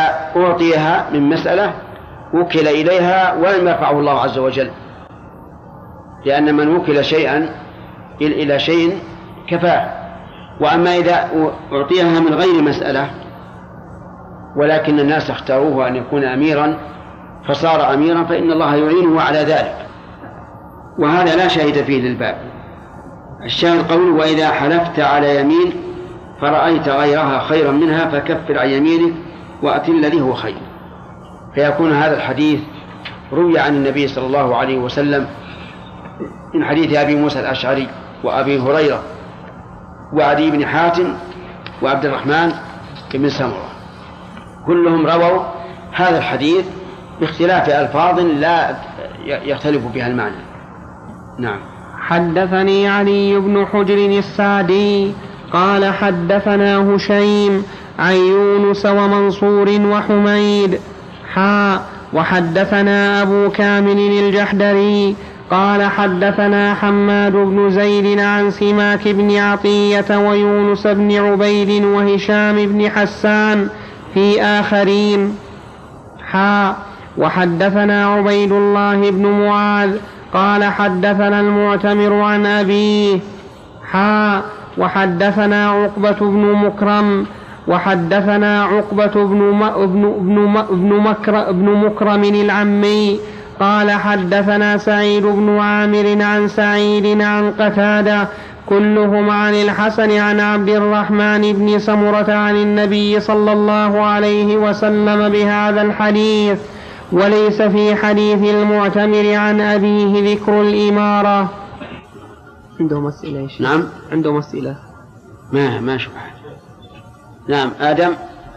أعطيها من مسألة وكل إليها ولم يرفعه الله عز وجل. لأن من وكل شيئا إلى شيء كفاه. وأما إذا أعطيها من غير مسألة ولكن الناس اختاروه أن يكون أميرا فصار أميرا فإن الله يعينه على ذلك، وهذا لا شاهد فيه للباب. الشاهد قوله وإذا حلفت على يمين فرأيت غيرها خيرا منها فكفر عن يمينك وأت الذي هو خير. فيكون هذا الحديث روي عن النبي صلى الله عليه وسلم من حديث أبي موسى الأشعري وأبي هريرة وعدي بن حاتم وعبد الرحمن بن سمرة، كلهم رووا هذا الحديث باختلاف ألفاظ لا يختلف بها المعنى. نعم. حدثني علي بن حجر السعدي قال حدثنا هشيم عن يونس ومنصور وحميد حا وحدثنا أبو كامل الجحدري قال حدثنا حماد بن زيد عن سماك بن عطية ويونس بن عبيد وهشام بن حسان في آخرين حا وحدثنا عبيد الله بن معاذ قال حدثنا المعتمر عن أبيه حا وحدثنا عقبة بن مكرم وحدثنا عقبة بن ابن ابن ابن مكر ابن مكرم العمي قال حدثنا سعيد بن عامر عن سعيد عن قتادة كلهم عن الحسن عن عبد الرحمن بن سمرة عن النبي صلى الله عليه وسلم بهذا الحديث، وليس في حديث المعتمر عن أبيه ذكر الإمارة. عنده مسئلة. نعم عنده مسئلة. ما ما شو حاجة. نعم آدم.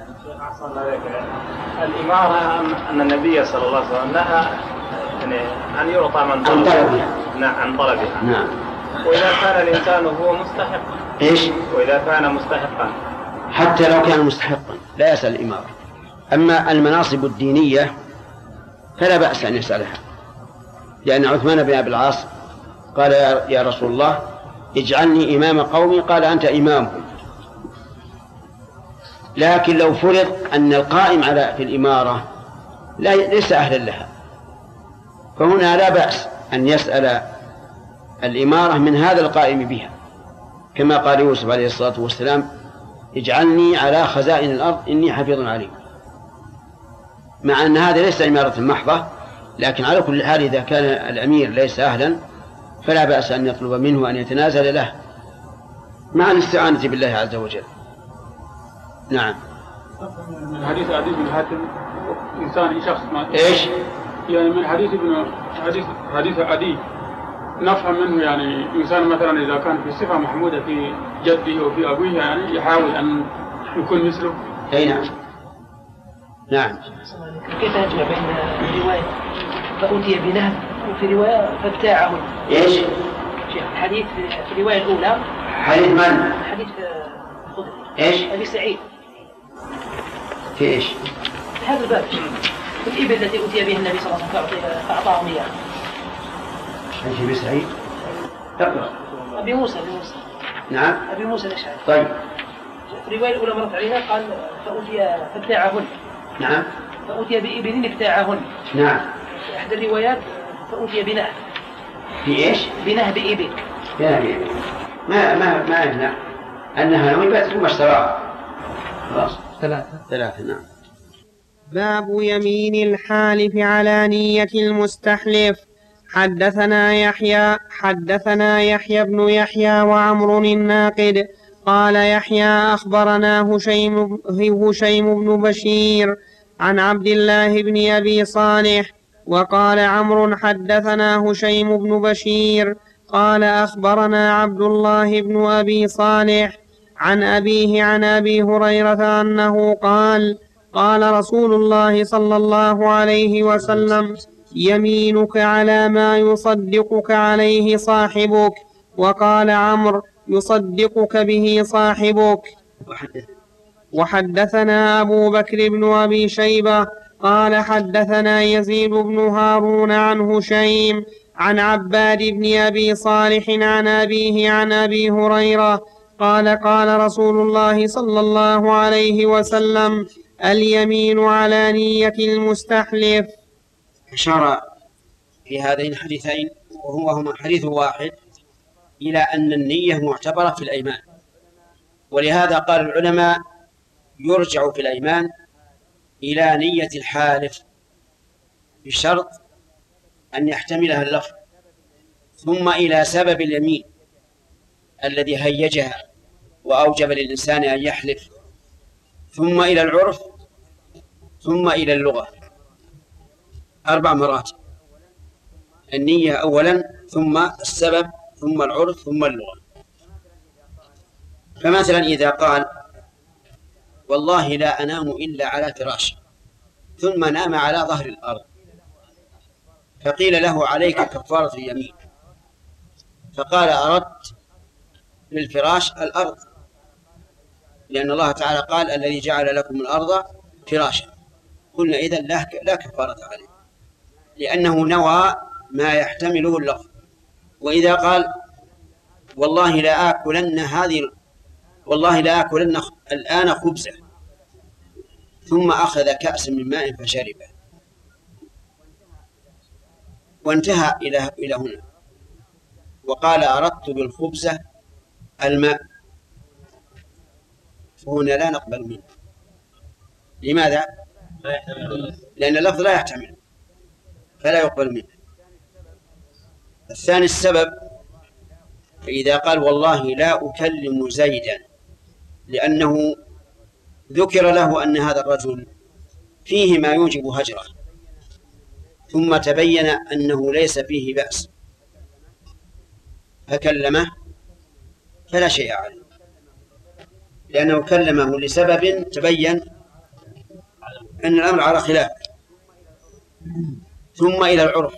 الإمارة أن النبي صلى الله عليه وسلم نهى يعني أن يعطى من طلبها. نعم عن طلبها. نعم. وإذا كان الإنسان هو مستحق. إيش؟ وإذا كان مستحقا. حتى لو كان مستحقا لا يسأل الإمارة. أما المناصب الدينية فلا بأس أن يسألها، لأن عثمان بن أبي العاص قال يا رسول الله اجعلني إمام قومي، قال أنت إمامهم. لكن لو فرض أن القائم على في الإمارة لا ليس أهلا لها فهنا لا بأس أن يسأل الإمارة من هذا القائم بها، كما قال يوسف عليه الصلاة والسلام اجعلني على خزائن الأرض إني حفيظ عليم، مع أن هذا ليس إمارة محضة، لكن على كل حال إذا كان الأمير ليس أهلا فلا بأس أن يطلب منه أن يتنازل له مع الاستعانة بالله عز وجل. نعم. من حديث عدي بن حاتم إنسان شخص ما إيش؟ يعني من حديث ابن حديث حديث عدي نفهم منه يعني إنسان مثلا إذا كان في صفة محمودة في جده وفي أبوه يعني يحاول أن يكون مثله. أي نعم. نعم. كيف نجمع بين رواية فأتي بنهب وفي رواية فابتاعه؟ إيش؟ الحديث في الرواية الأولى حديث من؟ حديث خضر. إيش؟ أبي سعيد. في إيش؟ في هذا الباب في الإبل التي أتي به النبي صلى الله عليه وسلم فأعطاهم إياه. إيش أبي سعيد؟ اقرأ. أبي موسى أبي موسى. نعم. أبي موسى الأشعري. طيب. في الرواية الأولى مرت علينا قال فأتي فابتاعهن. نعم. فأتي بإبل ابتاعهن. نعم. في إحدى الروايات فأتي بنهب. في إيش؟ بنهب إبل. بنهب إبل. ما ما ما يمنع أنها نوبت ثم اشتراها. خلاص. ثلاثة. ثلاثة. نعم. باب يمين الحالف على نية المستحلف. حدثنا يحيى حدثنا يحيى بن يحيى وعمر الناقد قال يحيى أخبرنا هشيم هشيم بن بشير عن عبد الله بن أبي صالح، وقال عمرو حدثنا هشيم بن بشير قال أخبرنا عبد الله بن أبي صالح عن أبيه عن أبي هريرة أنه قال قال رسول الله صلى الله عليه وسلم يمينك على ما يصدقك عليه صاحبك. وقال عمرو يصدقك به صاحبك. وحدثنا أبو بكر بن أبي شيبة قال حدثنا يزيد بن هارون عن هشيم عن عباد بن أبي صالح عن أبيه عن أبي هريرة قال قال رسول الله صلى الله عليه وسلم اليمين على نية المستحلف. أشار في هذين الحديثين وهو هما حديث واحد إلى أن النية معتبرة في الأيمان. ولهذا قال العلماء يرجع في الأيمان إلى نية الحالف بشرط أن يحتملها اللفظ، ثم إلى سبب اليمين الذي هيجها وأوجب للإنسان أن يحلف، ثم إلى العرف، ثم إلى اللغة. أربع مراتب: النية أولا، ثم السبب، ثم العرف، ثم اللغة. فمثلا إذا قال والله لا أنام إلا على فراش، ثم نام على ظهر الأرض، فقيل له عليك كفارة اليمين، فقال أردت بالفراش الأرض، لأن الله تعالى قال الذي جعل لكم الأرض فراشا، قلنا إذن لا كفارة عليه، لأنه نوى ما يحتمله اللفظ. وإذا قال والله لا آكلن هذه والله لا آكلن الآن خبزة، ثم أخذ كأس من ماء فشربه، وانتهى إلى إلى هنا، وقال أردت بالخبزة الماء، فهنا لا نقبل منه. لماذا؟ لأن اللفظ لا يحتمل فلا يقبل منه. الثاني السبب، فإذا قال والله لا أكلم زيدا، لأنه ذكر له أن هذا الرجل فيه ما يوجب هجره، ثم تبين أنه ليس فيه بأس فكلمه، فلا شيء عليه، لأنه كلمه لسبب تبين أن الأمر على خلاف. ثم إلى العرف،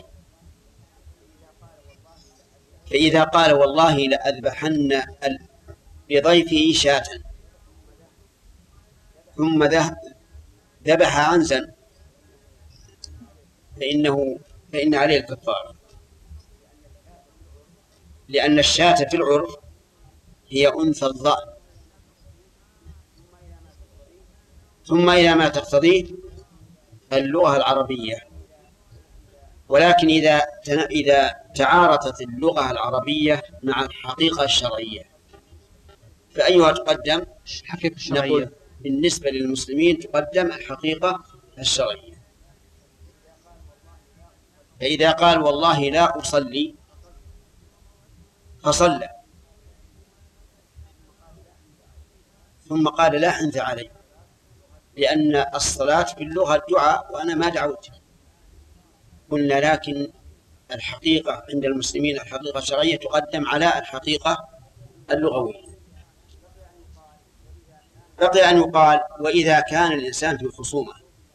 فإذا قال والله لأذبحن لضيفه شاة، ثم ذبح عنزا، فإنه فإن عليه الكفارة، لأن الشاة في العرف هي أنثى الضأن. ثم إلى ما تقتضيه اللغة العربية. ولكن إذا إذا تعارضت اللغة العربية مع الحقيقة الشرعية فأيها تقدم؟ الحقيقة الشرعية. نقول بالنسبة للمسلمين تقدم الحقيقة الشرعية. فإذا قال والله لا أصلي فصلى، ثم قال لا أنت علي، لأن الصلاة في اللغة الدعاء وأنا ما دعوت. قلنا لكن الحقيقة عند المسلمين الحقيقة الشرعية تقدم على الحقيقة اللغوية. بقي أن يقال وإذا كان الإنسان في خصومة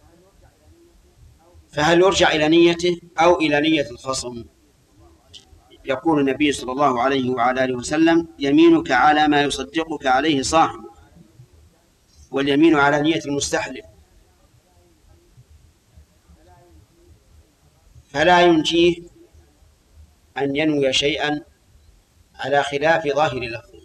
فهل يرجع إلى نيته أو إلى نية الخصم؟ يقول النبي صلى الله عليه وعلى آله وسلم يمينك على ما يصدقك عليه صاحبك، واليمين على نية المستحلف، فلا ينجيه أن ينوي شيئا على خلاف ظاهر لفظه.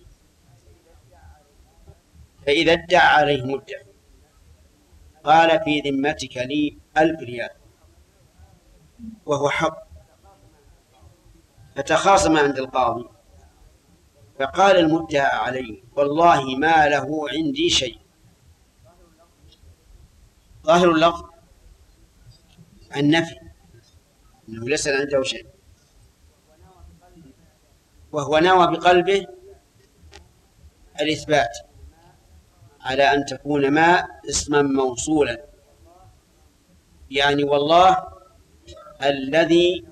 فإذا ادعى عليه مدعي قال في ذمتك لي ألف ريال وهو حق، فتخاصم عند القاضي، فقال المدعى عليه والله ما له عندي شيء، ظاهر اللفظ النفي، أنه ليس عنده شيء، وهو نوى بقلبه الإثبات على أن تكون ما اسما موصولا، يعني والله الذي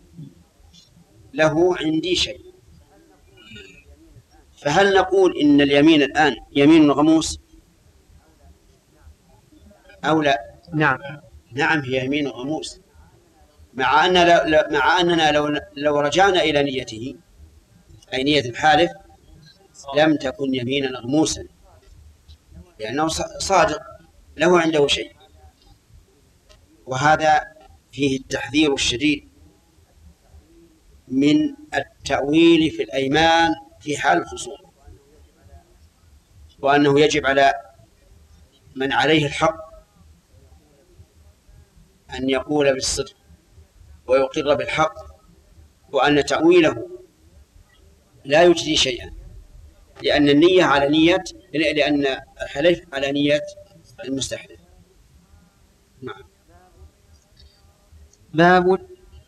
له عندي شيء. فهل نقول إن اليمين الآن يمين غموس أو لا؟ نعم نعم هي يمين غموس، مع أن مع أننا لو لو رجعنا إلى نيته أي نية الحالف لم تكن يمينا غموسا، لأنه صادق له عنده شيء. وهذا فيه التحذير الشديد من التأويل في الأيمان في حال الخصوم، وأنه يجب على من عليه الحق أن يقول بالصدق ويقر بالحق وأن تأويله لا يجزي شيئا، لأن النية على نية لأن الحلف على نية المستحلف. نعم. باب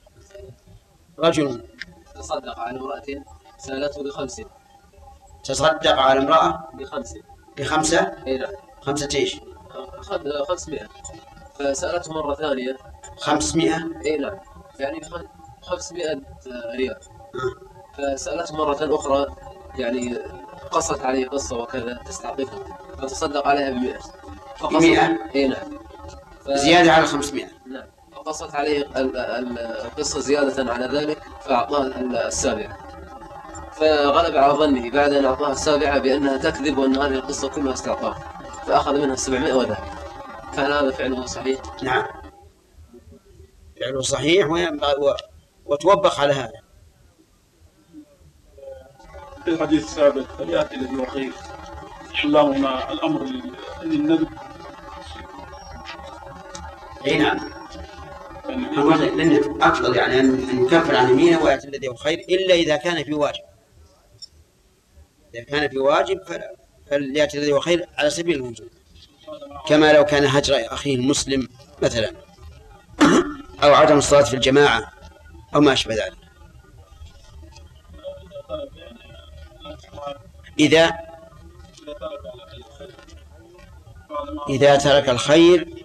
رجل تصدق على امرأة سألته بخمس. تصدق على امرأة بخمس. بخمسة؟ إيه لا. خمسة إيش؟ أخذ خمسمائة. فسألته مرة ثانية. خمسمائة؟ إيه لا. يعني خمسمائة ريال. فسألته مرة أخرى يعني قصت عليه قصة وكذا تستعطفه فتصدق عليها بمئة. بمئة؟ إيه نعم. ف... زيادة على خمسمائة. نعم. فقصت عليه القصة زيادة على ذلك فأعطاه السابعة. فغلب على ظنه بعد أن أعطاها السابعة بأنها تكذب وأن هذه القصة كلها استعطاف، فأخذ منها السبعمائة وذهب. فهل هذا فعله صحيح؟ نعم فعله صحيح و... وتوبخ على هذا. في الحديث السابق فليأتي الذي هو خير. اللهم الأمر للندب. أي نعم. لأن أفضل يعني أن يكفر عن يمينه ويأتي الذي هو خير، إلا إذا كان في واجب. إذا كان في واجب فليأتي الذي هو خير على سبيل الوجوب، كما لو كان هجر أخيه المسلم مثلا أو عدم الصلاة في الجماعة أو ما أشبه ذلك. إذا إذا ترك الخير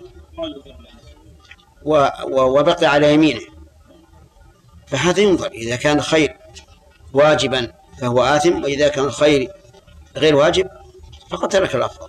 وبقي على يمينه فهذا ينظر، إذا كان الخير واجبا فهو آثم، وإذا كان الخير غير واجب فقد ترك الأفضل.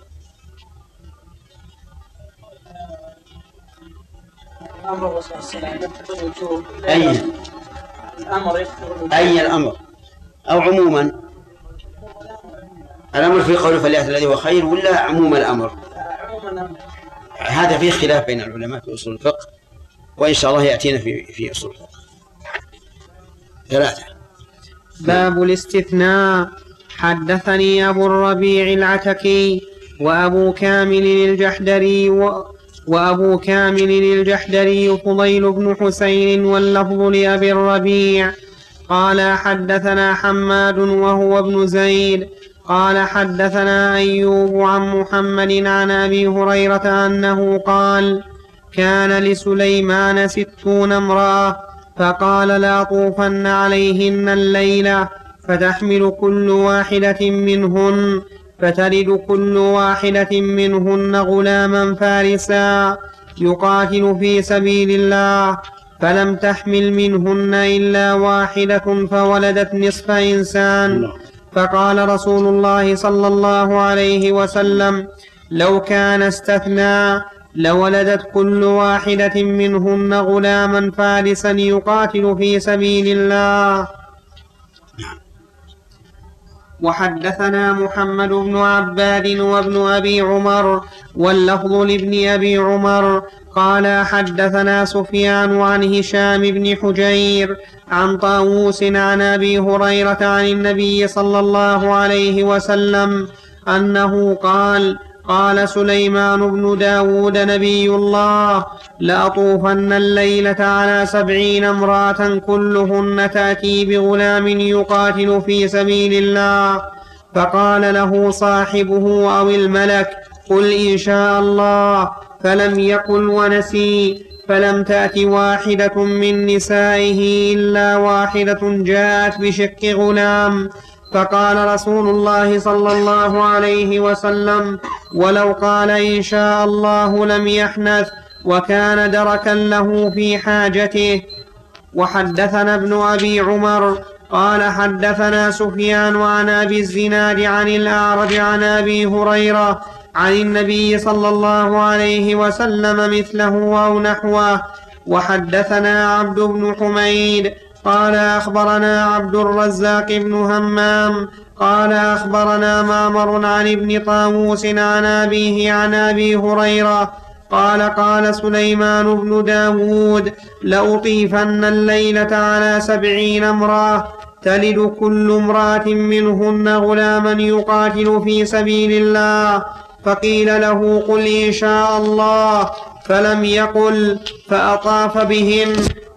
الأمر والرسول صلى الله عليه وسلم أي الأمر أي الأمر أو عموما الأمر في قوله فليأتي الذي هو خير ولا عموم الأمر؟ هذا فيه خلاف بين العلماء في أصول الفقه، وإن شاء الله يأتينا في في أصول الفقه. ثلاثة. باب الاستثناء. حدثني أبو الربيع العتكي وأبو كامل الجحدري و... وأبو كامل الجحدري فضيل بن حسين واللفظ لأبي الربيع قال حدثنا حماد وهو ابن زيد قال حدثنا أيوب عن محمد عن أبي هريرة أنه قال كان لسليمان ستون امرأة فقال لا طوفن عليهن الليلة فتحمل كل واحدة منهن فتلد كل واحدة منهن غلاما فارسا يقاتل في سبيل الله فلم تحمل منهن إلا واحدة فولدت نصف إنسان. فقال رسول الله صلى الله عليه وسلم لو كان استثنى لولدت كل واحدة منهن غلاما فارسا يقاتل في سبيل الله. وحدثنا محمد بن عباد وابن أبي عمر واللفظ لابن أبي عمر قال حدثنا سفيان عن هشام بن حجير عن طاووس عن أبي هريرة عن النبي صلى الله عليه وسلم أنه قال قال سليمان بن داود نبي الله لأطوفن الليلة على سبعين امرأة كلهن تأتي بغلام يقاتل في سبيل الله. فقال له صاحبه أو الملك قل إن شاء الله، فلم يقل ونسي. فلم تأت واحدة من نسائه إلا واحدة جاءت بشق غلام. فقال رسول الله صلى الله عليه وسلم ولو قال إن شاء الله لم يحنث وكان دركا له في حاجته. وحدثنا ابن أبي عمر قال حدثنا سفيان عن أبي الزناد عن الأعرج عن أبي هريرة عن النبي صلى الله عليه وسلم مثله أو نحوه. وحدثنا عبد بن حميد قال أخبرنا عبد الرزاق بن همام قال أخبرنا معمر عن ابن طاووس عن أبيه عن أبي هريرة قال قال سليمان بن داود لأطيفن الليلة على سبعين امرأة تلد كل امرأة منهن غلاما يقاتل في سبيل الله. فقيل له قل إن شاء الله، فلم يقل فأطاف بهن.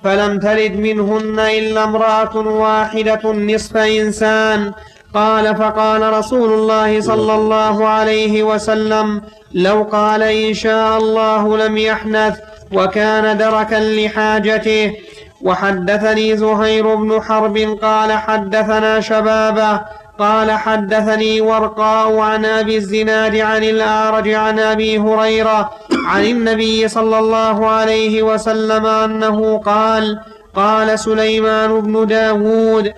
فلم تلد منهن إلا امرأة واحدة نصف إنسان. قال فقال رسول الله صلى الله عليه وسلم لو قال إن شاء الله لم يحنث وكان دركا لحاجته. وحدثني زهير بن حرب قال حدثنا شبابه قال حدثني ورقاء عن أبي الزناد عن الأعرج عن أبي هريرة عن النبي صلى الله عليه وسلم أنه قال قال سليمان بن داود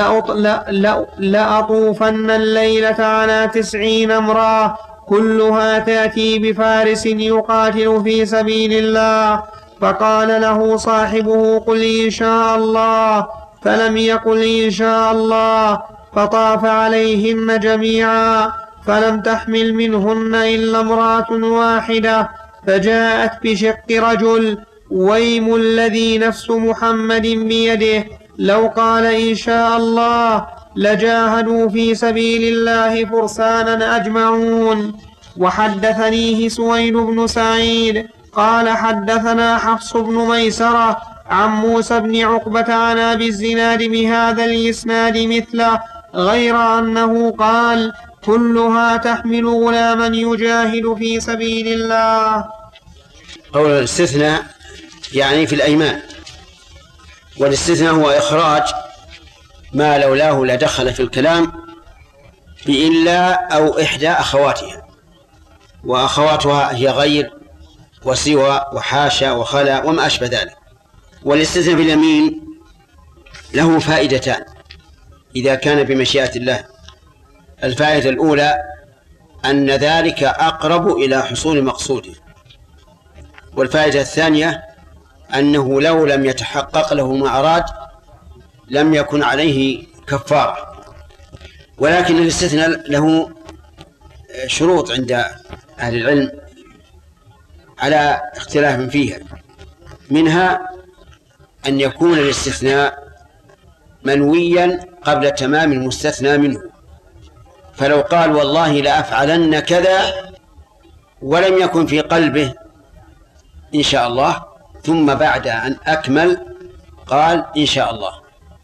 لأطوفن الليلة على تسعين امرأة كلها تأتي بفارس يقاتل في سبيل الله. فقال له صاحبه قل إن شاء الله، فلم يقل إن شاء الله، فطاف عليهن جميعا فلم تحمل منهن إلا امرأة واحدة، فجاءت بشق رجل. ويم الذي نفس محمد بيده لو قال إن شاء الله لجاهدوا في سبيل الله فرسانا أجمعون. وحدثنيه سويد بن سعيد قال حدثنا حفص بن ميسرة عن موسى بن عقبة عن أبي الزناد بهذا الإسناد مثله، غير أنه قال كلها تحمل غلاما يجاهد في سبيل الله. قول الاستثناء يعني في الأيمان، والاستثناء هو إخراج ما لولاه لدخل في الكلام بإلا أو إحدى أخواتها، وأخواتها هي غير وسوى وحاشا وخلا وما أشبه ذلك. والاستثناء في اليمين له فائدتان إذا كان بمشيئة الله. الفائدة الأولى أن ذلك أقرب إلى حصول مقصوده، والفائدة الثانية أنه لو لم يتحقق له ما أراد لم يكن عليه كفارة. ولكن الاستثناء له شروط عند أهل العلم على اختلاف فيها، منها أن يكون الاستثناء منويا قبل تمام المستثنى منه، فلو قال والله لأفعلن كذا ولم يكن في قلبه إن شاء الله، ثم بعد أن أكمل قال إن شاء الله،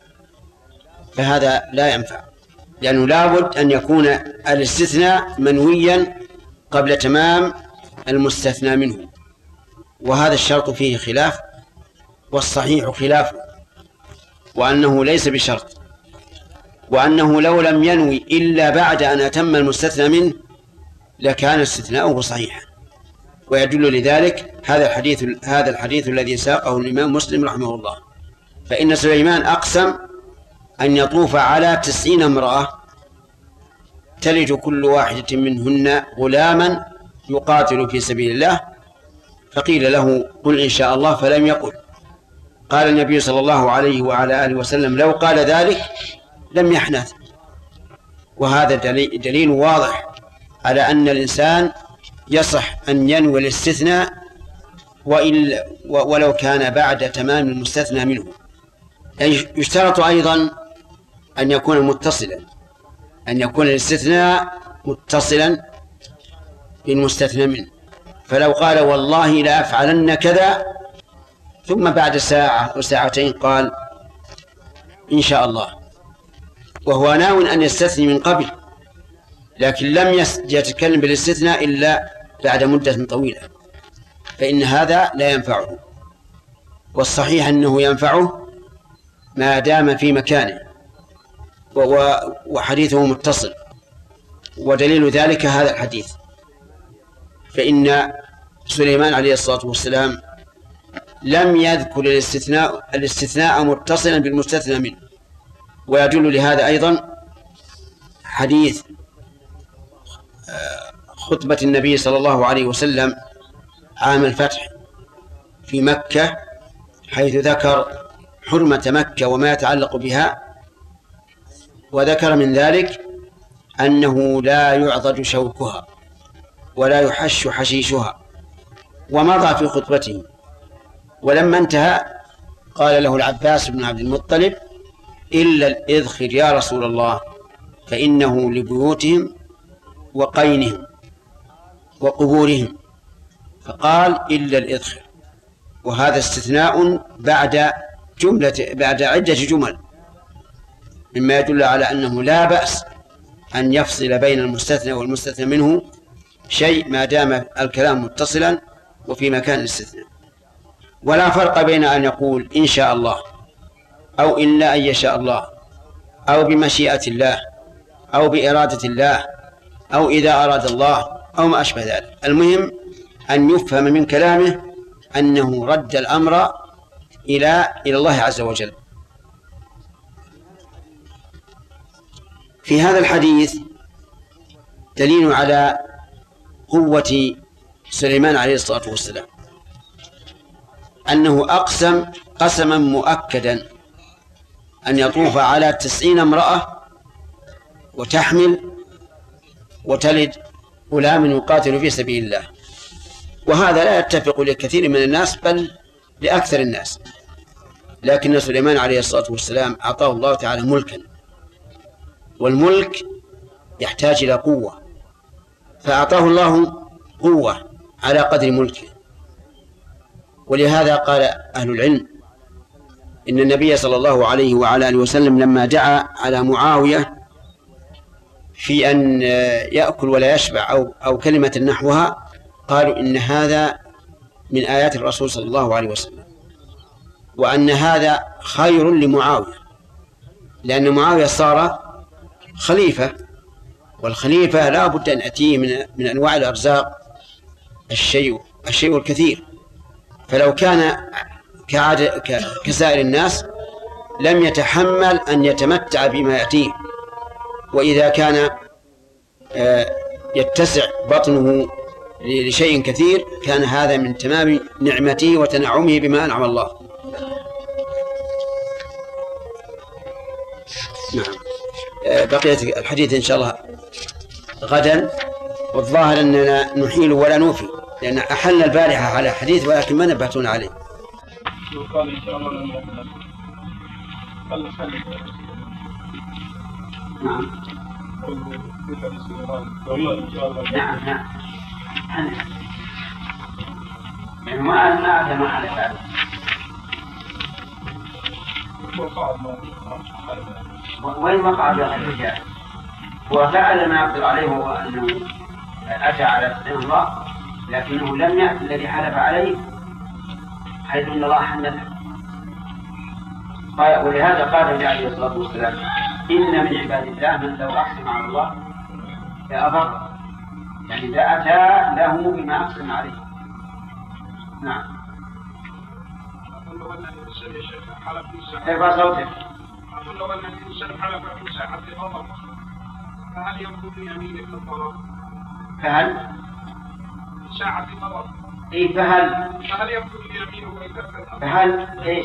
فهذا لا ينفع، لأنه لابد أن يكون الاستثناء منويا قبل تمام المستثنى منه، وهذا الشرط فيه خلاف، والصحيح خلافه، وأنه ليس بشرط، وأنه لو لم ينوي إلا بعد أن أتم المستثنى منه لكان استثناؤه صحيحا. ويدل لذلك هذا الحديث هذا الحديث الذي ساقه الإمام مسلم رحمه الله، فإن سليمان أقسم أن يطوف على تسعين امرأة تلد كل واحدة منهن غلاما يقاتل في سبيل الله، فقيل له قل إن شاء الله فلم يقل. قال النبي صلى الله عليه وعلى آله وسلم لو قال ذلك لم يحنث. وهذا دليل واضح على أن الإنسان يصح أن ينوي الاستثناء ولو كان بعد تمام المستثنى منه. يشترط أيضا أن يكون متصلا، أن يكون الاستثناء متصلا بالمستثنى منه. فلو قال والله لا أفعلن كذا ثم بعد ساعة أو ساعتين قال إن شاء الله، وهو ناو أن يستثني من قبل، لكن لم يتكلم بالاستثناء إلا بعد مدة طويلة، فإن هذا لا ينفعه. والصحيح أنه ينفعه ما دام في مكانه، وحديثه متصل، ودليل ذلك هذا الحديث. فإن سليمان عليه الصلاة والسلام لم يذكر الاستثناء الاستثناء متصلا بالمستثنى منه. ويدل لهذا أيضا حديث خطبة النبي صلى الله عليه وسلم عام الفتح في مكة، حيث ذكر حرمة مكة وما يتعلق بها، وذكر من ذلك أنه لا يعضد شوكها ولا يحش حشيشها، ومضى في خطبته. ولما انتهى قال له العباس بن عبد المطلب إلا الإذخر يا رسول الله، فإنه لبيوتهم وقينهم وقبورهم، فقال إلا الإذخر. وهذا استثناء بعد جملة بعد عدة جمل مما يدل على أنه لا بأس أن يفصل بين المستثنى والمستثنى منه شيء ما دام الكلام متصلا وفي مكان الاستثناء. ولا فرق بين أن يقول إن شاء الله أو إلا أن يشاء الله أو بمشيئة الله أو بإرادة الله أو إذا أراد الله أو ما أشبه ذلك. المهم أن يفهم من كلامه أنه رد الأمر إلى إلى الله عز وجل. في هذا الحديث دليل على قوة سليمان عليه الصلاة والسلام، أنه أقسم قسما مؤكدا أن يطوف على تسعين امرأة وتحمل وتلد غلام يقاتل في سبيل الله. وهذا لا يتفق لكثير من الناس بل لأكثر الناس، لكن سليمان عليه الصلاة والسلام أعطاه الله تعالى ملكا، والملك يحتاج إلى قوة، فأعطاه الله قوة على قدر ملكه. ولهذا قال أهل العلم إن النبي صلى الله عليه وعلى آله وسلم لما دعا على معاوية في أن يأكل ولا يشبع أو, أو كلمة نحوها، قالوا إن هذا من آيات الرسول صلى الله عليه وسلم، وأن هذا خير لمعاوية، لأن معاوية صار خليفة، والخليفة لا بد أن أتيه من, من أنواع الأرزاق الشيء الشيء الكثير، فلو كان كسائر الناس لم يتحمل أن يتمتع بما يأتيه، وإذا كان يتسع بطنه لشيء كثير كان هذا من تمام نعمته وتنعمه بما أنعم الله. نعم. بقية الحديث إن شاء الله غدا، والظاهر أننا نحيل ولا نوفي، لأن أحلنا البارحة على حديث ولكن ما نبهتون عليه. وقال إن شاء الله نعم. نعم نعم. يعني ما ما أعلم ما على فعله. وين مقعد الرجال؟ هو فعل ما يقدر عليه، هو أنه أتى على سبيل الله، لكنه لم يأتي الذي حلف عليه، حيث أن الله حنثه. ولهذا قال النبي عليه الصلاة والسلام: إن من عباد الله من لو أقسم على الله لأبر، يعني إذا أتى له بما أقسم عليه. نعم. ارفع صوتك. أقول لو أن الإنسان حلف في ساعة غضب فهل يمكن بيمينه كفارة؟ فهل؟ في ساعة غضب. إيه فهل؟ فهل يمكن بيمينه ويكفر؟ فهل إيش؟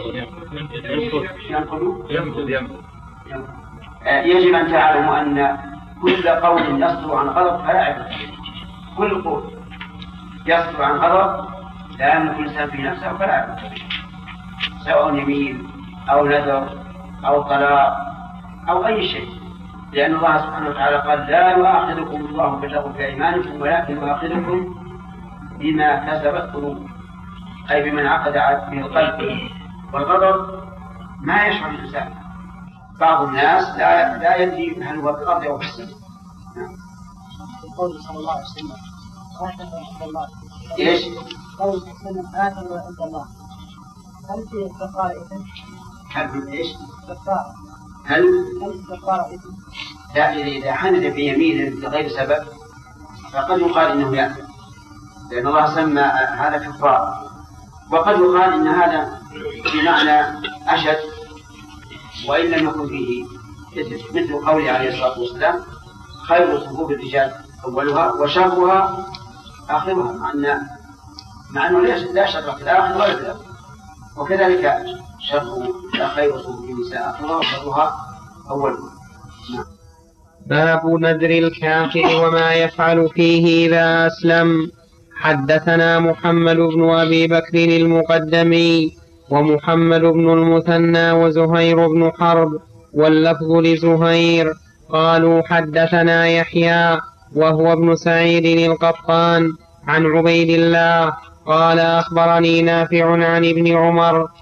ينقض. ينقض ينقض. يجب أن تعلموا أن كل قول يصدر عن غضب فلا عبرة به. كل قول يصدر عن غضب لا يملك الإنسان في نفسه فلا عبرة به، سواء يمين أو نذر أو طلاق أو أي شيء، لأن الله سبحانه وتعالى قال: لا يؤاخذكم الله باللغو في أيمانكم ولكن يؤاخذكم بما كسبت قلوبكم، أي بما انعقد به القلب. والغضب ما يشعر الإنسان، بعض الناس لا لا يدري هل هو في الأرض أو في السماء. قول صلى الله عليه وسلم: آخر عند الله. إيش؟ قول صلى الله عليه وسلم: آخر عند الله. هل في كفارة إثم؟ هل في إيش؟ كفارة. هل؟ هل في كفارة إثم؟ لا، إذا حنث في يمينه بغير سبب فقد يقال إنه يأثم، لأن الله سمى هذا كفارة. وقد يقال إن هذا بمعنى أشد وإن لم يكن فيه إثم، مثل قوله عليه الصلاة والسلام: خير صفوف الرجال أولها وشرها آخرها، مع أن مع أنه لا شر في الآخر ولا في الأول، وكذلك شر لا خير صفوف النساء آخرها وشرها أولها. باب نذر الكافر وما يفعل فيه إذا أسلم. حدثنا محمد بن أبي بكر المقدمي ومحمد بن المثنى وزهير بن حرب واللفظ لزهير قالوا: حدثنا يحيى وهو ابن سعيد القطان عن عبيد الله قال: أخبرني نافع عن ابن عمر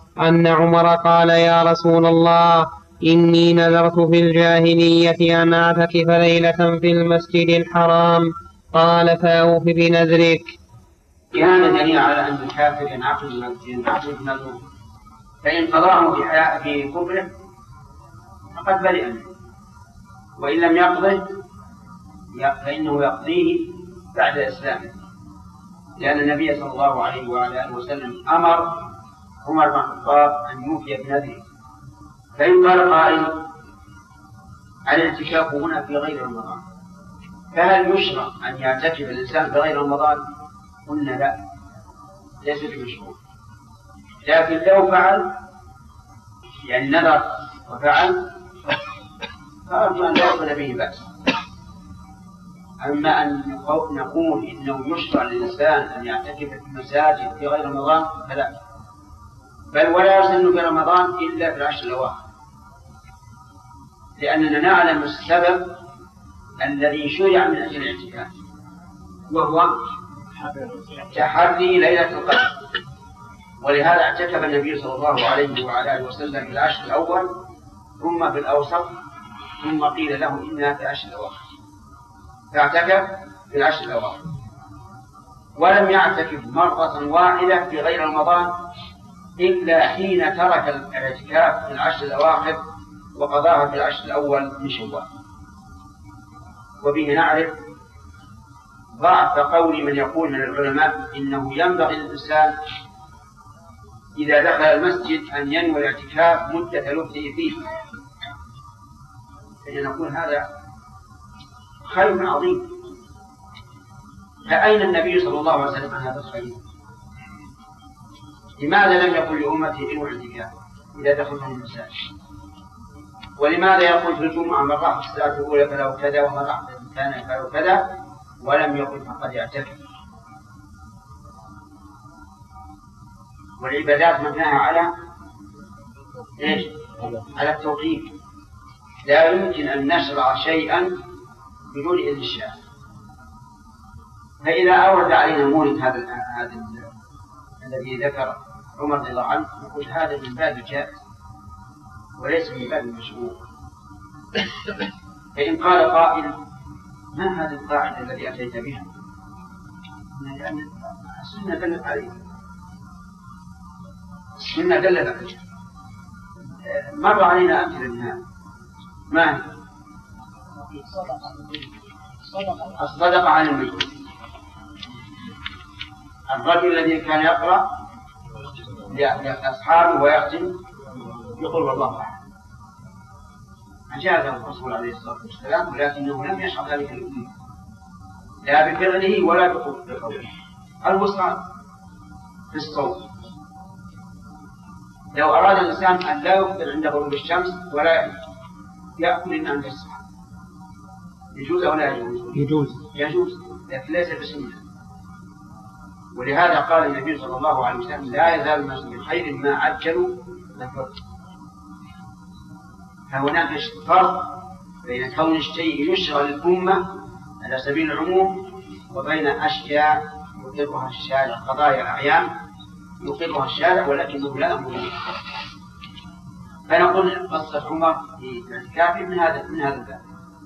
أن عمر قال يا رسول الله إني نذرت في الجاهلية أن أعتكف ليلة في المسجد الحرام، قال فأوف بنذرك. هذا دليل على أن الكافر ينعقد ينعقد نذره، فإن قضاه في حياة في كفره فقد برئ منه، وإن لم يقضه فإنه يقضيه بعد إسلامه، لأن النبي صلى الله عليه وعلى آله وسلم أمر عمر بن الخطاب أن يوفي بنذره. فإن قال قائل الاعتكاف هنا في غير رمضان، فهل يشرع أن يعتكف الإنسان في غير رمضان؟ قلنا لا، ليس بمشروع، لكن لو فعل يعني نذر وفعل فأرجو أن لا يقبل به بأس. أما أن نقول إنه يشرع للإنسان أن يعتكف في المساجد في غير رمضان فلا، بل ولا يسن في رمضان إلا في العشر الأواخر، لأننا نعلم السبب الذي شرع من أجل الاعتكاف، وهو تحري ليلة القدر، ولهذا اعتكف النبي صلى الله عليه وعلى آله وسلم في العشر الأول ثم في الأوسط ثم قيل له إنها في العشر الأواخر، فاعتكف في العشر الأواخر، ولم يعتكف مرة واحدة في غير رمضان إلا حين ترك الاعتكاف في العشر الأواخر وقضاها في العشر الأول من شوال. وبه نعرف ضعف قول من يقول من العلماء إنه ينبغي للإنسان إذا دخل المسجد أن ينوي الاعتكاف مدة لبثه فيه، فنقول هذا خير عظيم. فأين النبي صلى الله عليه وسلم عن هذا الخير؟ لماذا لم يقل لأمته إنوا الاعتكاف إذا دخلتم المساجد؟ ولماذا يقول في الجمعة من راح في الصلاة الأولى فله كذا ومن راح في الثانية فله كذا، ولم يقل فقد اعتكف؟ والعبادات مبناها على ايش؟ على التوقيف، لا يمكن أن نشرع شيئا بدون إذن الشارع. فإذا أورد علينا مورد هذا هذا الذي ذكر عمر رضي الله عنه نقول هذا من باب الجائز وليس من باب المشروع. فإن قال قائل ما هذه القاعدة التي أتيت بها؟ لأن السنة دلت عليها، السنة دلت عليها، مر علينا أمثلة منها. ما هي؟ الصدقة عن الميت. الرجل الذي كان يقرأ لأصحابه ويختم يقول والله أحد، أجاز الرسول عليه الصلاة والسلام، ولكنه لم يشرع ذلك للأمة لا بفعله ولا بقوله. الوصال في الصوم، لو أراد الإنسان أن لا يفطر عند غروب الشمس ولا يأكل إلا عند الصبح يجوز أو لا يجوز؟ يجوز يجوز، لكن ليس بسنة. ولهذا قال النبي صلى الله عليه وسلم لا يزال الناس بخير ما عجلوا الفطر. فهناك فرق بين كون الشيء يشرع للأمة على سبيل العموم وبين أشياء يقرها الشارع، قضايا أعيان يقرها الشارع ولكنه لا أمر به. فنقول قصة عمر في الاعتكاف من هذا من هذا الباب.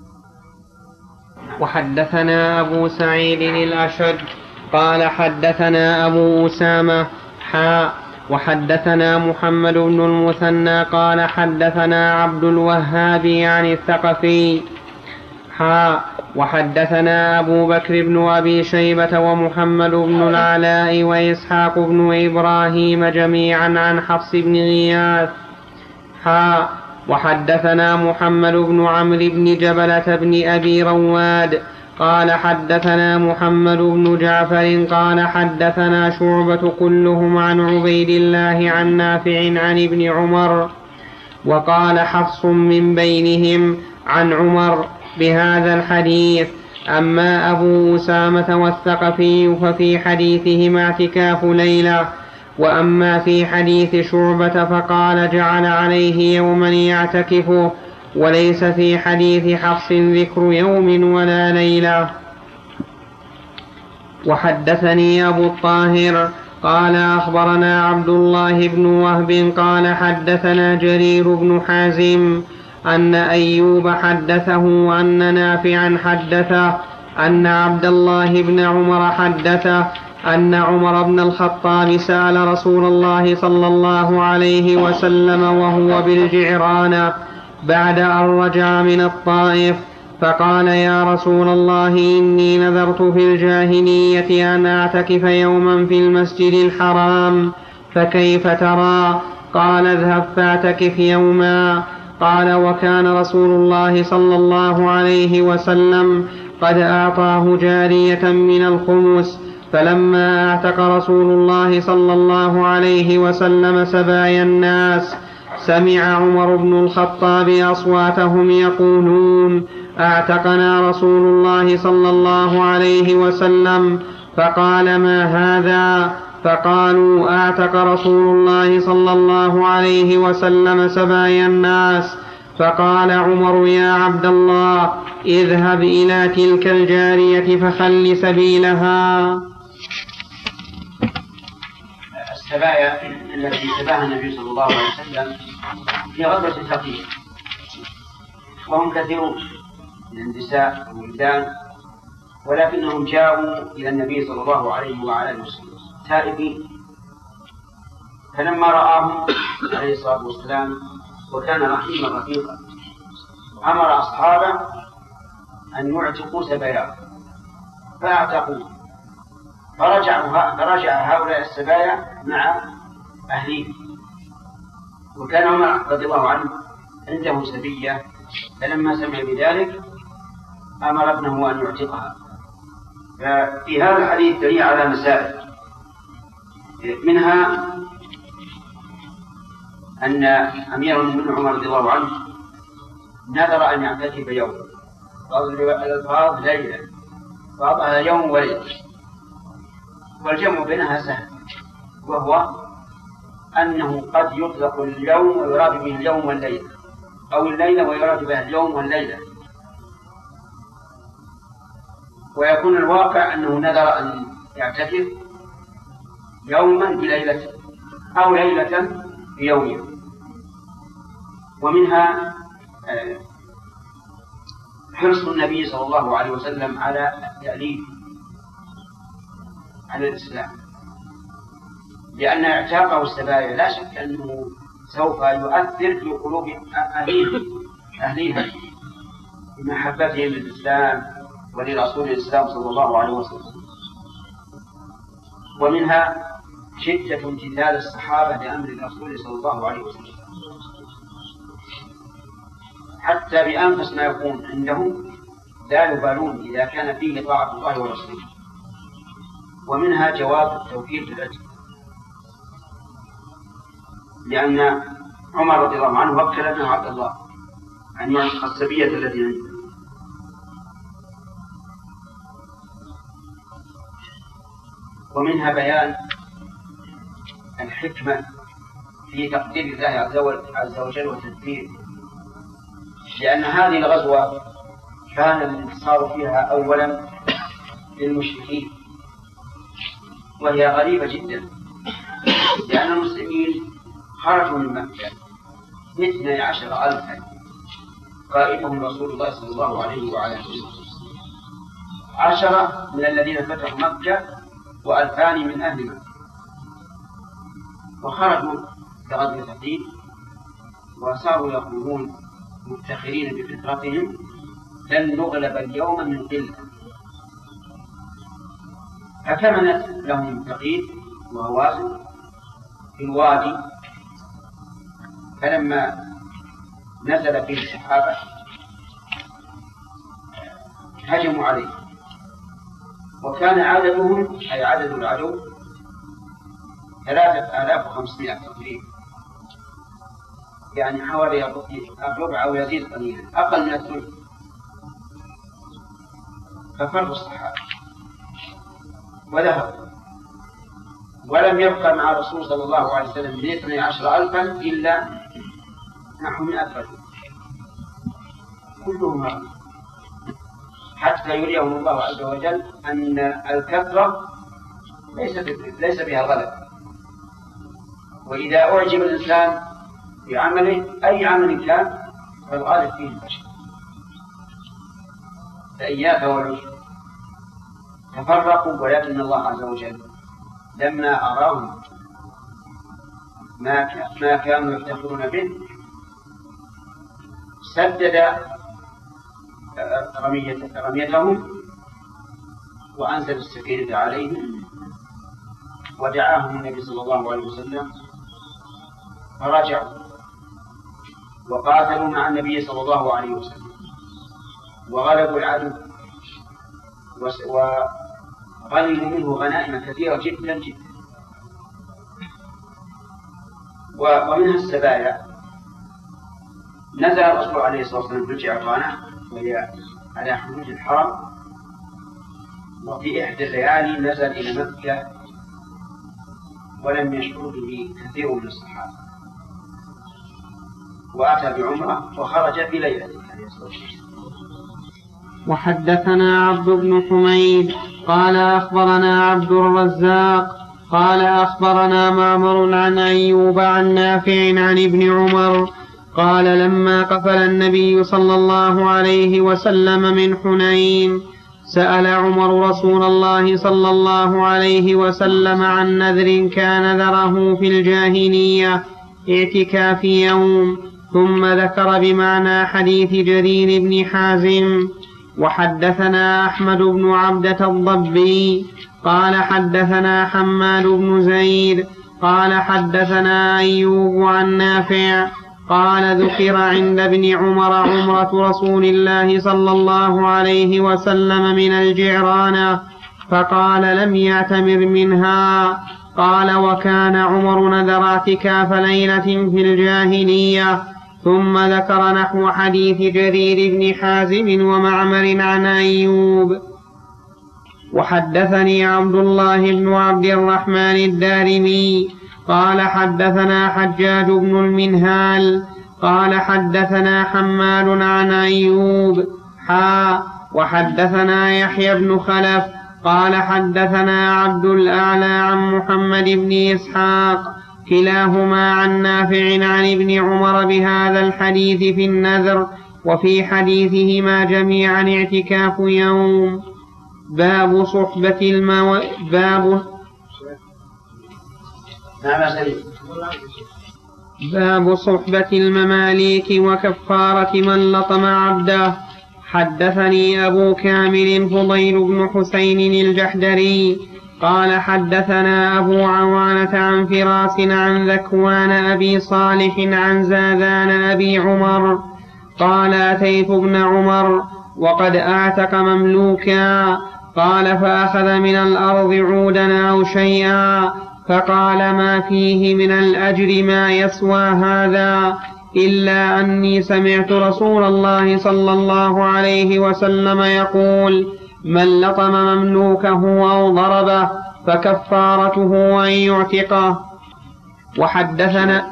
وحدثنا أبو سعيد الأشج قال حدثنا أبو أسامة حاء وحدثنا محمد بن المثنى قال حدثنا عبد الوهاب عن الثقفي حاء وحدثنا أبو بكر بن أبي شيبة ومحمد بن العلاء وإسحاق بن إبراهيم جميعا عن حفص بن غياث حاء وحدثنا محمد بن عمرو بن جبلة بن أبي رواد قال حدثنا محمد بن جعفر قال حدثنا شعبة كلهم عن عبيد الله عن نافع عن ابن عمر، وقال حفص من بينهم عن عمر بهذا الحديث. أما أبو أسامة والثقفي ففي حديثهما اعتكاف ليلة، وأما في حديث شعبة فقال جعل عليه يوما يعتكفه، وليس في حديث حفص ذكر يوم ولا ليلة. وحدثني أبو الطاهر قال أخبرنا عبد الله بن وهب قال حدثنا جرير بن حازم أن أيوب حدثه أن نافعا حدثه أن عبد الله بن عمر حدثه أن عمر بن الخطاب سأل رسول الله صلى الله عليه وسلم وهو بالجعرانة بعد أن رجع من الطائف فقال يا رسول الله إني نذرت في الجاهلية أن أعتكف يوما في المسجد الحرام فكيف ترى؟ قال اذهب فاعتكف يوما. قال وكان رسول الله صلى الله عليه وسلم قد أعطاه جارية من الخمس فلما اعتق رسول الله صلى الله عليه وسلم سبايا الناس سمع عمر بن الخطاب أصواتهم يقولون اعتقنا رسول الله صلى الله عليه وسلم فقال ما هذا؟ فقالوا اعتق رسول الله صلى الله عليه وسلم سبايا الناس. فقال عمر يا عبد الله اذهب إلى تلك الجارية فخل سبيلها. السبايا التي سباها النبي صلى الله عليه وسلم في غزوة ثقيف وهم كثيرون من النساء والولدان ولكنهم جاءوا إلى النبي صلى الله عليه وعلى آله وسلم تائبين فلما رآهم عليه الصلاة والسلام وكان رحيما رفيقا أمر أصحابه أن يعتقوا سبايا فاعتقوا فرجعوا فرجع هؤلاء السبايا مع أهلهم. وكان عمر رضي الله عنه عنده سبية فلما سمع بذلك أمر ابنه أن يعتقها. ففي هذا الحديث دليل على مسائل منها أن أمير المؤمنين عمر رضي الله عنه نذر أن يعتكف يوم الألفاظ ليلة بعضها يوم وليلة والجمع بينها سهل وهو أنه قد يطلق اليوم ويراد به اليوم والليلة أو الليلة ويراد به اليوم والليلة ويكون الواقع أنه نذر أن يعتكف يوما بليلة أو ليلة بيوم. ومنها حرص النبي صلى الله عليه وسلم على التأليف على الإسلام لأن اعتاقه السبايا لا شك أنه سوف يؤثر في قلوب أهليها بمحبتهم للإسلام ولرسول الإسلام صلى الله عليه وسلم. ومنها شدة امتثال الصحابة لأمر الرسول صلى الله عليه وسلم حتى بأنفس ما يكون عندهم لا يبالون إذا كان فيه طاعة الله ورسوله. ومنها جواز التوكيل في الأجر لأن عمر رضي الله عنه وكل ابنه عبد الله أن يعتق السبية التي عنده. ومنها بيان الحكمة في تقدير الله عز وجل وتدبيره لأن هذه الغزوة كان الانتصار فيها أولا للمشركين وهي غريبة جدا لأن المسلمين خرجوا من مكة باثني عشر ألفا قائدهم رسول الله صلى الله عليه وعلى آله وسلم عشرة من الذين فتحوا مكة وألفان من أهل مكة وخرجوا لغزوة ثقيف وصاروا يقولون مفتخرين بفطرتهم لن نغلب اليوم من قلة فكمنت لهم ثقيف وهوازن في الوادي فلما نزل فيه السحابة هجموا عليه وكان عددهم أي عدد العدو ثلاثة آلاف وخمسمائة تقريبا يعني حوالي الربع أو يزيد قليلا أقل من الثلث. ففروا الصحابة وذهبوا ولم يبقى مع الرسول صلى الله عليه وسلم من اثني عشر ألفا إلا نحو مئة رجل كلهم هربوا حتى يريهم الله عز وجل أن الكثرة ليس ليس بها غلط. وإذا أعجب الإنسان بعمله أي عمل كان فالغالب فيه الفشل. فإياك والعجب. تفرقوا ولكن الله عز وجل لما أراهم ما ما كانوا يفتخرون به سدد رميتهم وأنزل السكينة عليهم ودعاهم النبي صلى الله عليه وسلم فرجعوا وقاتلوا مع النبي صلى الله عليه وسلم وغلبوا العدو وغنموا منه غنائم كثيرة جدا جدا. ومنها السبايا. نزل الرسول عليه الصلاة والسلام في الجعرانة وهي على حدود الحرم، وفي إحدى الليالي نزل إلى مكة ولم يشعر به كثير من الصحابة، وأتى بعمرة وخرج في ليلة عليه الصلاة والسلام. وحدثنا عبد بن حميد قال أخبرنا عبد الرزاق قال أخبرنا معمر عن أيوب عن نافع عن ابن عمر قال لما قفل النبي صلى الله عليه وسلم من حنين سأل عمر رسول الله صلى الله عليه وسلم عن نذر كان ذره في الجاهلية اعتكاف يوم، ثم ذكر بمعنى حديث جرير بن حازم. وحدثنا أحمد بن عبدة الضبي قال حدثنا حماد بن زيد قال حدثنا أيوب عن نافع قال ذكر عند ابن عمر عمرة رسول الله صلى الله عليه وسلم من الجعرانة فقال لم يعتمر منها. قال وكان عمر نذر اعتكاف ليلة في الجاهلية. ثم ذكر نحو حديث جرير بن حازم ومعمر عن أيوب. وحدثني عبد الله بن عبد الرحمن الدارمي قال حدثنا حجاج بن المنهال قال حدثنا حماد عن أيوب حا وحدثنا يحيى بن خلف قال حدثنا عبد الأعلى عن محمد بن إسحاق كلاهما عن نافع عن ابن عمر بهذا الحديث في النذر، وفي حديثهما جميعا اعتكاف يوم. باب صحبة المو... باب باب صحبة المماليك وكفارة من لطم عبده. حدثني أبو كامل فضيل بن حسين الجحدري قال حدثنا أبو عوانة عن فراس عن ذكوان أبي صالح عن زاذان أبي عمر قال أتيت ابن عمر وقد أعتق مملوكا قال فأخذ من الأرض عودا أو شيئا فقال ما فيه من الأجر ما يسوى هذا إلا أني سمعت رسول الله صلى الله عليه وسلم يقول من لطم مملوكه أو ضربه فكفارته أن يعتقه. وحدثنا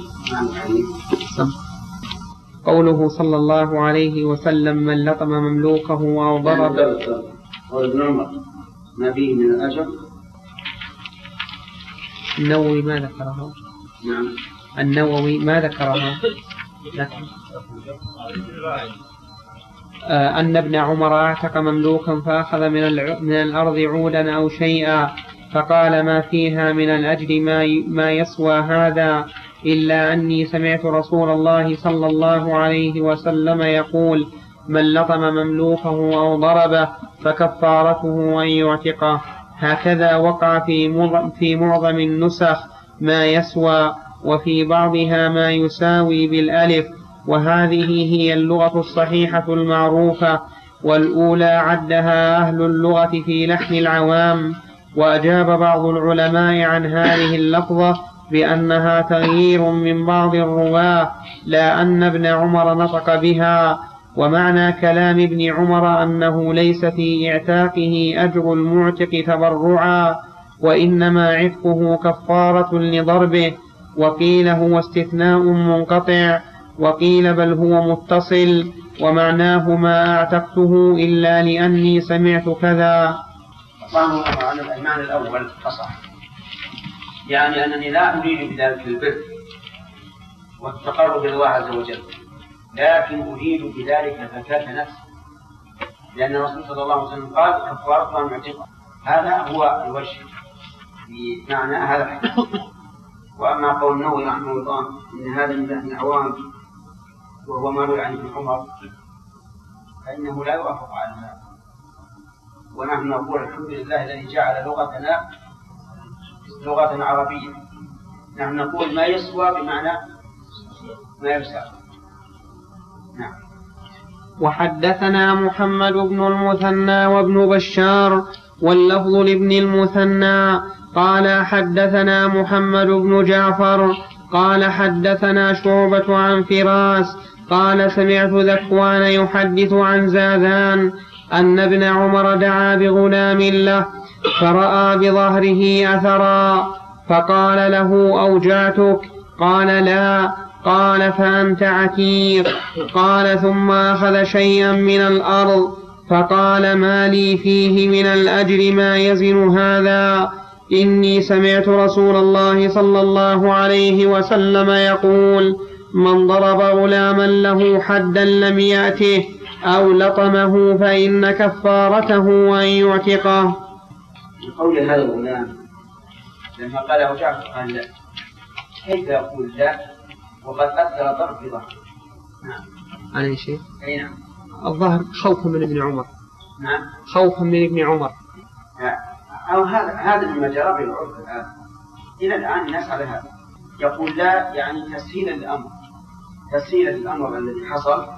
قوله صلى الله عليه وسلم من لطم مملوكه أو ضربه. ابن عمر ما فيه من الأجر. النووي ما ذكرها. نعم النووي ما ذكرها. آه أن ابن عمر اعتق مملوكا فأخذ من, من الأرض عودا أو شيئا فقال ما فيها من الأجر ما, ما يسوى هذا إلا أني سمعت رسول الله صلى الله عليه وسلم يقول من لطم مملوكه أو ضربه فكفارته أن يعتقه. هكذا وقع في معظم النسخ ما يسوى، وفي بعضها ما يساوي بالألف، وهذه هي اللغة الصحيحة المعروفة، والأولى عدها أهل اللغة في لحن العوام. وأجاب بعض العلماء عن هذه اللفظة بأنها تغيير من بعض الرواة لا أن ابن عمر نطق بها. ومعنى كلام ابن عمر أنه ليس في إعتاقه أجر المعتق تبرعا، وإنما عتقه كفارة لضربه. وقيل هو استثناء منقطع، وقيل بل هو متصل، ومعناه ما أعتقته إلا لأني سمعت كذا. الله عن الإيمان الأول أصح، يعني أنني لا أريد بذلك البر والتقرب إلى الله عز وجل، لكن أريد بذلك زكاة نفس، لأن الرسول صلى الله عليه وسلم قال كفارتها معتقة. هذا هو الوجه بمعنى هذا الحديث. وأما قول النووي رحمه الله إن هذا من لحن العوام وهو ما روي عن ابن عمر فإنه لا يوافق على هذا، ونحن نقول الحمد لله الذي جعل لغتنا لغة عربية. نحن نقول ما يسوى بمعنى ما يساوي. نعم. وحدثنا محمد بن المثنى وابن بشار واللفظ لابن المثنى قال حدثنا محمد بن جعفر قال حدثنا شعبة عن فراس قال سمعت ذكوان يحدث عن زاذان أن ابن عمر دعا بغلام له فرأى بظهره أثرا فقال له أوجعتك؟ قال لا. قال فأنت عتيق. قال ثم أخذ شيئا من الأرض فقال ما لي فيه من الأجر ما يزن هذا؟ إني سمعت رسول الله صلى الله عليه وسلم يقول من ضرب غلاما له حدا لم يأته أو لطمه فإن كفارته أن يعتقه. قول هذا الغلام لما قال أوجعت قال لا، كيف يقول لا وقد أثر ضرب في ظهره؟ نعم. على شيء؟ أي نعم. الظهر خوفا من ابن عمر. نعم. خوفا من ابن عمر. أو هذا هذا مما جرى به العرف الآن. إلى الآن الناس على هذا يقول لا، يعني تسهيلا للأمر، تسهيلا للأمر الذي حصل،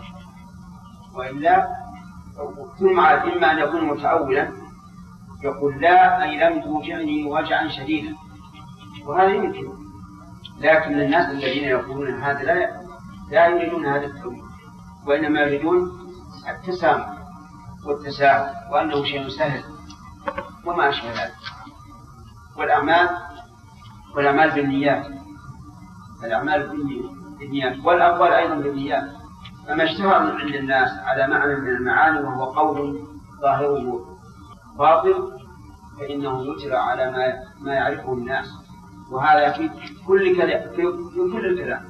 وإلا ثم إما أن يكون متأولا يقول لا أي لم توجعني وجعا شديدا، وهذا يمكن. لكن الناس الذين يقولون هذا لا لا يريدون هذا التأويل، وإنما يريدون التسامح والتساهل وأنه شيء سهل وما أشبه ذلك. والأعمال والأعمال بالنيات، الأعمال بالنيات والأقوال أيضا بالنيات. فما اشتهر عند الناس على معنى من المعاني وهو قول ظاهره باطل فإنه يجرى على ما ما يعرفه الناس، وهذا في كل كلام في, في كل الكلام.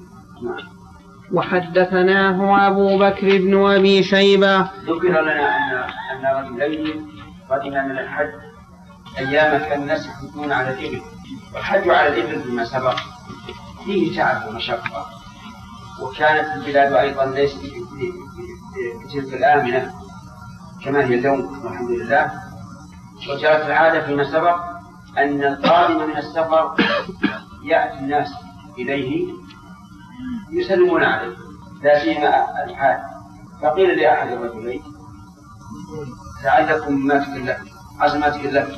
وحدثناه أبو بكر بن أبي شيبة. ذكر لنا أن أن رجلين قدما من الحج أيام كان الناس يحجون على الإبل، والحج على الإبل بما سبق فيه تعب ومشقة، وكانت البلاد أيضا ليست بتلك الآمنة كما هي اليوم والحمد لله. وجرت العادة فيما سبق أن القادم من السفر يأتي الناس إليه يسلمون عليه، لا سيما الحاج. فقيل لأحد الرجلين لعلكم ما تكلم عزمات الله،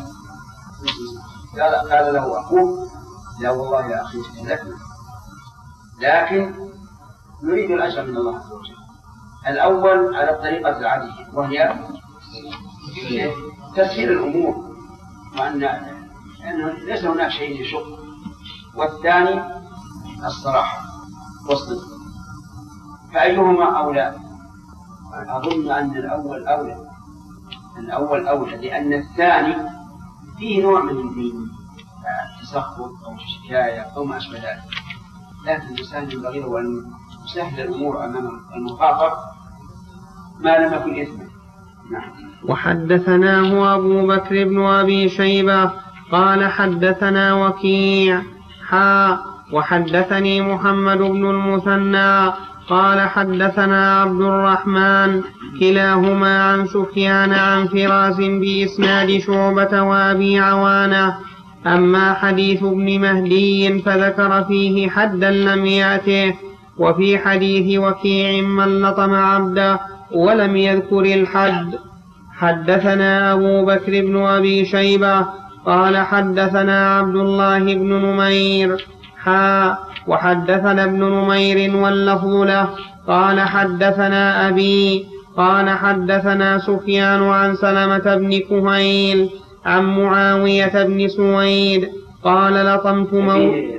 قال له أخوه لا والله يا أخي تكلفنا، لكن نريد الأجر من الله عز وجل. الأول على الطريقة العادية وهي تسهيل الأمور، وأن أنه ليس هناك شيء يشق. والثاني الصراحة والصدق، فأيهما أولى؟ أظن أن الأول أولى، الأول أولى، لأن الثاني فيه نوع من التسخط أو الشكاية أو ما أشبه ذلك، لكن الإنسان ينبغي له أن يسهل الأمور أمام المخاطر ما لم يكن إثما. نعم. وحدثناه أبو بكر بن أبي شيبة قال حدثنا وكيع حا وحدثني محمد بن المثنى قال حدثنا عبد الرحمن كلاهما عن سفيان عن فراس بإسناد شعبة وأبي عوانة. أما حديث ابن مهدي فذكر فيه حدا لم يأته، وفي حديث وكيع من لطم عبده ولم يذكر الحد. حدثنا أبو بكر بن أبي شيبة قال حدثنا عبد الله بن نمير حا وحدثنا ابن نمير واللفظ له قال حدثنا أبي قال حدثنا سفيان عن سلمة بن كهيل عن معاوية بن سويد قال لطمت مولى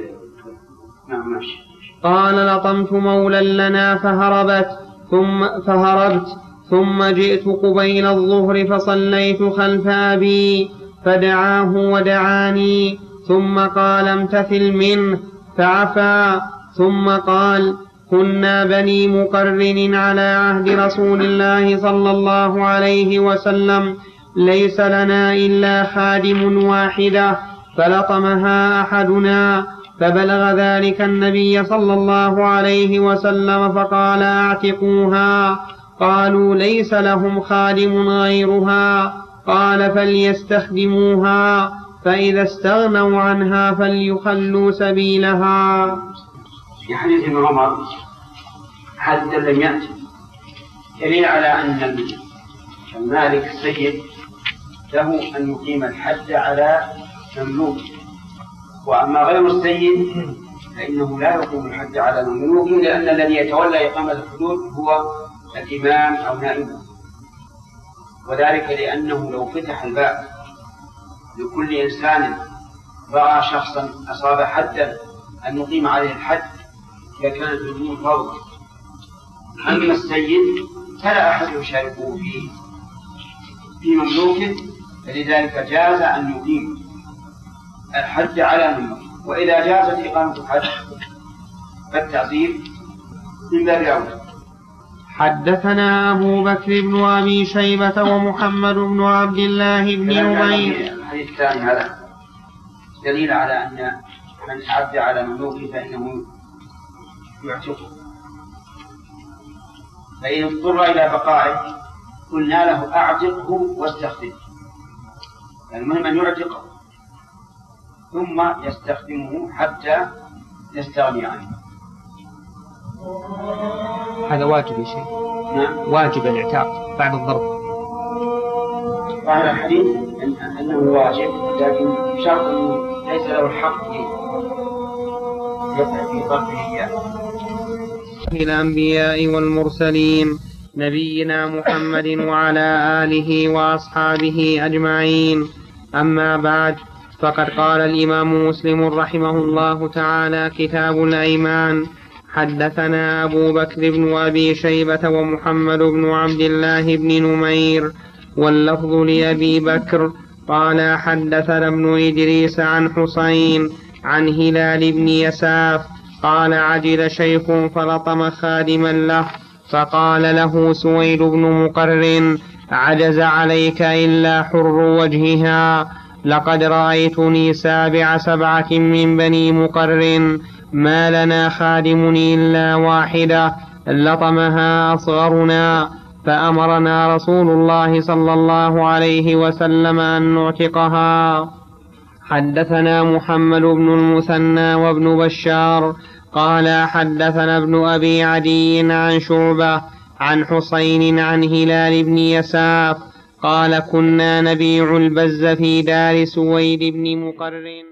قال لطمت مولى لنا فهربت ثم فهربت ثم جئت قبيل الظهر فصليت خلف أبي فدعاه ودعاني ثم قال امتثل منه فعفا ثم قال كنا بني مقرن على عهد رسول الله صلى الله عليه وسلم ليس لنا إلا خادم واحدة فلطمها أحدنا فبلغ ذلك النبي صلى الله عليه وسلم فقال اعتقوها. قالوا ليس لهم خادم غيرها. قال فليستخدموها فإذا استغنوا عنها فليخلوا سبيلها. في حديث ابن عمر حد لم يأتي دليل على أن المالك السيد له أن يقيم الحد على مملوكه، وأما غير السيد فإنه لا يقيم الحد على مملوكه، لأن الذي يتولى إقامة الحدود هو الإمام أو نائبه، وذلك لأنه لو فتح الباب لكل إنسان رأى شخصا أصاب حدا أن يقيم عليه الحد لكانت الأمور فوضى. أما السيد فلا أحد يشاركه فيه في مملوكه، فلذلك جاز أن يقيم الحد على مملوكه، وإذا جازت إقامة الحد فالتعزير من باب أولى. حدثنا أبو بكر بن أبي شيبة ومحمد بن عبد الله بن نمير. الحديث الثاني هذا دليل على أن من عبد على مملوكه فإنه يعتقه، فإن اضطر إلى بقائه قلنا له أعتقه واستخدمه. المهم أن يعتقه ثم يستخدمه حتى يستغني عنه. هذا واجب يا شيخ. نعم. واجب الاعتاق بعد الضرب. قال الحديث أنه واجب، لكن شرط ليس له الحق في ضربه إياه. الأنبياء والمرسلين نبينا محمد وعلى آله وأصحابه أجمعين. أما بعد، فقد قال الإمام مسلم رحمه الله تعالى كتاب الأيمان. حدثنا أبو بكر بن أبي شيبة ومحمد بن عبد الله بن نمير، واللفظ لأبي بكر قال حدثنا ابن إدريس عن حسين عن هلال بن يساف قال عجل شيخ فلطم خادما له فقال له سويد بن مقرن عجز عليك إلا حر وجهها، لقد رأيتني سابع سبعة من بني مقرن ما لنا خادم إلا واحدة لطمها أصغرنا، فأمرنا رسول الله صلى الله عليه وسلم أن نعتقها. حدثنا محمد بن المثنى وابن بشار قال حدثنا ابن أبي عدي عن شعبة عن حسين عن هلال بن يساف قال كنا نبيع البز في دار سويد بن مقرن.